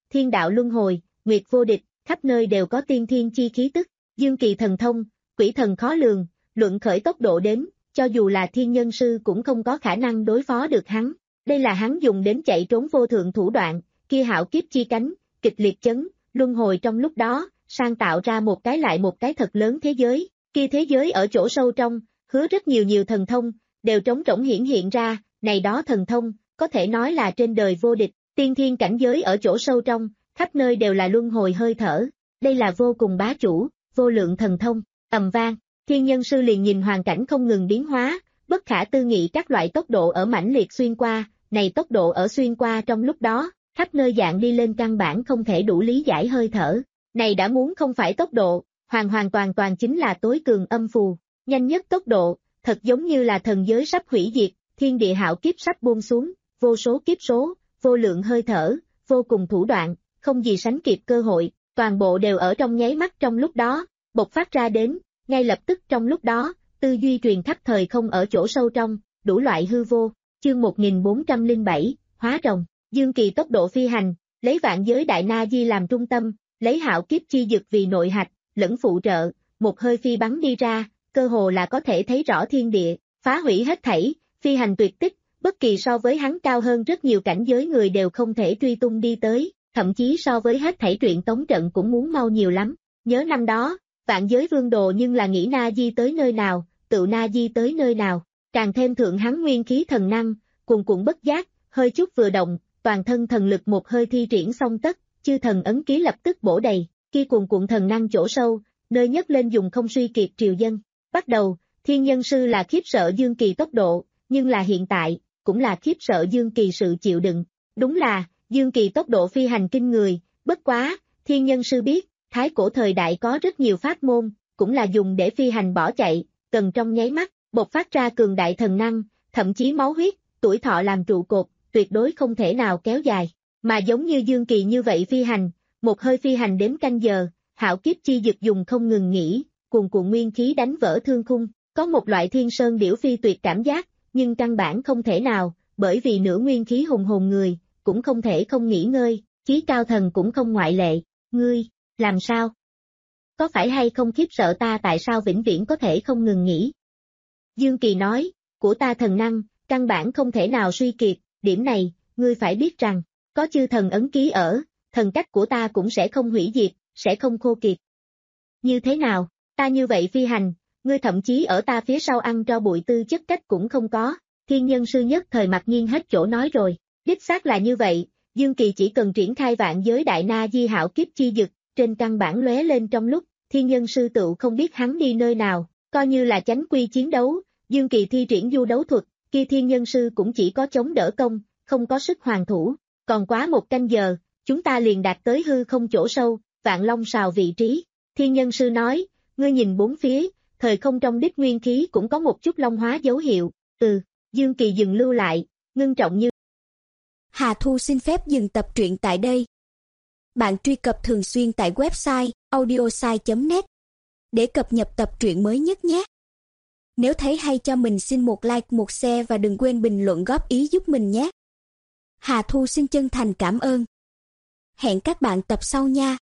thiên đạo luân hồi, nguyệt vô địch, khắp nơi đều có tiên thiên chi khí tức, dương kỳ thần thông, quỷ thần khó lường, luận khởi tốc độ đến, cho dù là thiên nhân sư cũng không có khả năng đối phó được hắn. Đây là hắn dùng đến chạy trốn vô thượng thủ đoạn, kia hạo kiếp chi cánh, kịch liệt chấn, luân hồi trong lúc đó, sang tạo ra một cái lại một cái thật lớn thế giới, kia thế giới ở chỗ sâu trong, hứa rất nhiều nhiều thần thông, đều trống rỗng hiển hiện ra, này đó thần thông, có thể nói là trên đời vô địch, tiên thiên cảnh giới ở chỗ sâu trong, khắp nơi đều là luân hồi hơi thở, đây là vô cùng bá chủ, vô lượng thần thông, ầm vang, thiên nhân sư liền nhìn hoàn cảnh không ngừng biến hóa, bất khả tư nghị các loại tốc độ ở mãnh liệt xuyên qua, này tốc độ ở xuyên qua trong lúc đó, khắp nơi dạng đi lên căn bản không thể đủ lý giải hơi thở, này đã muốn không phải tốc độ, hoàn hoàn toàn toàn chính là tối cường âm phù, nhanh nhất tốc độ, thật giống như là thần giới sắp hủy diệt, thiên địa hạo kiếp sắp buông xuống, vô số kiếp số, vô lượng hơi thở, vô cùng thủ đoạn, không gì sánh kịp cơ hội, toàn bộ đều ở trong nháy mắt trong lúc đó, bộc phát ra đến, ngay lập tức trong lúc đó, tư duy truyền khắp thời không ở chỗ sâu trong, đủ loại hư vô, chương một nghìn bốn trăm lẻ bảy, hóa rồng, dương kỳ tốc độ phi hành, lấy vạn giới đại na di làm trung tâm, lấy hạo kiếp chi dực vì nội hạch, lẫn phụ trợ, một hơi phi bắn đi ra, cơ hồ là có thể thấy rõ thiên địa, phá hủy hết thảy, phi hành tuyệt tích, bất kỳ so với hắn cao hơn rất nhiều cảnh giới người đều không thể truy tung đi tới, thậm chí so với hết thảy truyện tống trận cũng muốn mau nhiều lắm. Nhớ năm đó, vạn giới vương đồ nhưng là nghĩ na di tới nơi nào, tự na di tới nơi nào, càng thêm thượng hắn nguyên khí thần năng, cuồn cuộn bất giác, hơi chút vừa động, toàn thân thần lực một hơi thi triển xong tất, chư thần ấn ký lập tức bổ đầy, kia cuồn cuộn thần năng chỗ sâu, nơi nhất lên dùng không suy kiệt triều dân. Bắt đầu, thiên nhân sư là khiếp sợ dương kỳ tốc độ, nhưng là hiện tại, cũng là khiếp sợ dương kỳ sự chịu đựng. Đúng là, dương kỳ tốc độ phi hành kinh người, bất quá, thiên nhân sư biết, thái cổ thời đại có rất nhiều pháp môn, cũng là dùng để phi hành bỏ chạy, cần trong nháy mắt, bộc phát ra cường đại thần năng, thậm chí máu huyết, tuổi thọ làm trụ cột, tuyệt đối không thể nào kéo dài. Mà giống như dương kỳ như vậy phi hành, một hơi phi hành đến canh giờ, hạo kiếp chi dực dùng không ngừng nghỉ, cuồn cuộn nguyên khí đánh vỡ thương khung, có một loại thiên sơn điểu phi tuyệt cảm giác, nhưng căn bản không thể nào, bởi vì nửa nguyên khí hùng hồn người, cũng không thể không nghỉ ngơi, chí cao thần cũng không ngoại lệ, ngươi, làm sao? Có phải hay không khiếp sợ ta tại sao vĩnh viễn có thể không ngừng nghỉ? Dương Kỳ nói, của ta thần năng, căn bản không thể nào suy kiệt, điểm này, ngươi phải biết rằng, có chư thần ấn ký ở, thần cách của ta cũng sẽ không hủy diệt, sẽ không khô kiệt. Như thế nào, ta như vậy phi hành, ngươi thậm chí ở ta phía sau ăn tro bụi tư chất cách cũng không có, thiên nhân sư nhất thời mặc nhiên hết chỗ nói rồi, đích xác là như vậy, Dương Kỳ chỉ cần triển khai vạn giới đại na di hạo kiếp chi dực, trên căn bản lóe lên trong lúc, thiên nhân sư tự không biết hắn đi nơi nào, coi như là chánh quy chiến đấu, Dương Kỳ thi triển du đấu thuật, kia thiên nhân sư cũng chỉ có chống đỡ công, không có sức hoàn thủ, còn quá một canh giờ, chúng ta liền đạt tới hư không chỗ sâu, vạn long sào vị trí, thiên nhân sư nói, ngươi nhìn bốn phía, thời không trong đích nguyên khí cũng có một chút long hóa dấu hiệu, ừ, Dương Kỳ dừng lưu lại, ngưng trọng như. Hà Thu xin phép dừng tập truyện tại đây. Bạn truy cập thường xuyên tại website audiosai chấm net để cập nhật tập truyện mới nhất nhé. Nếu thấy hay cho mình xin một like, một share và đừng quên bình luận góp ý giúp mình nhé. Hà Thu xin chân thành cảm ơn. Hẹn các bạn tập sau nha.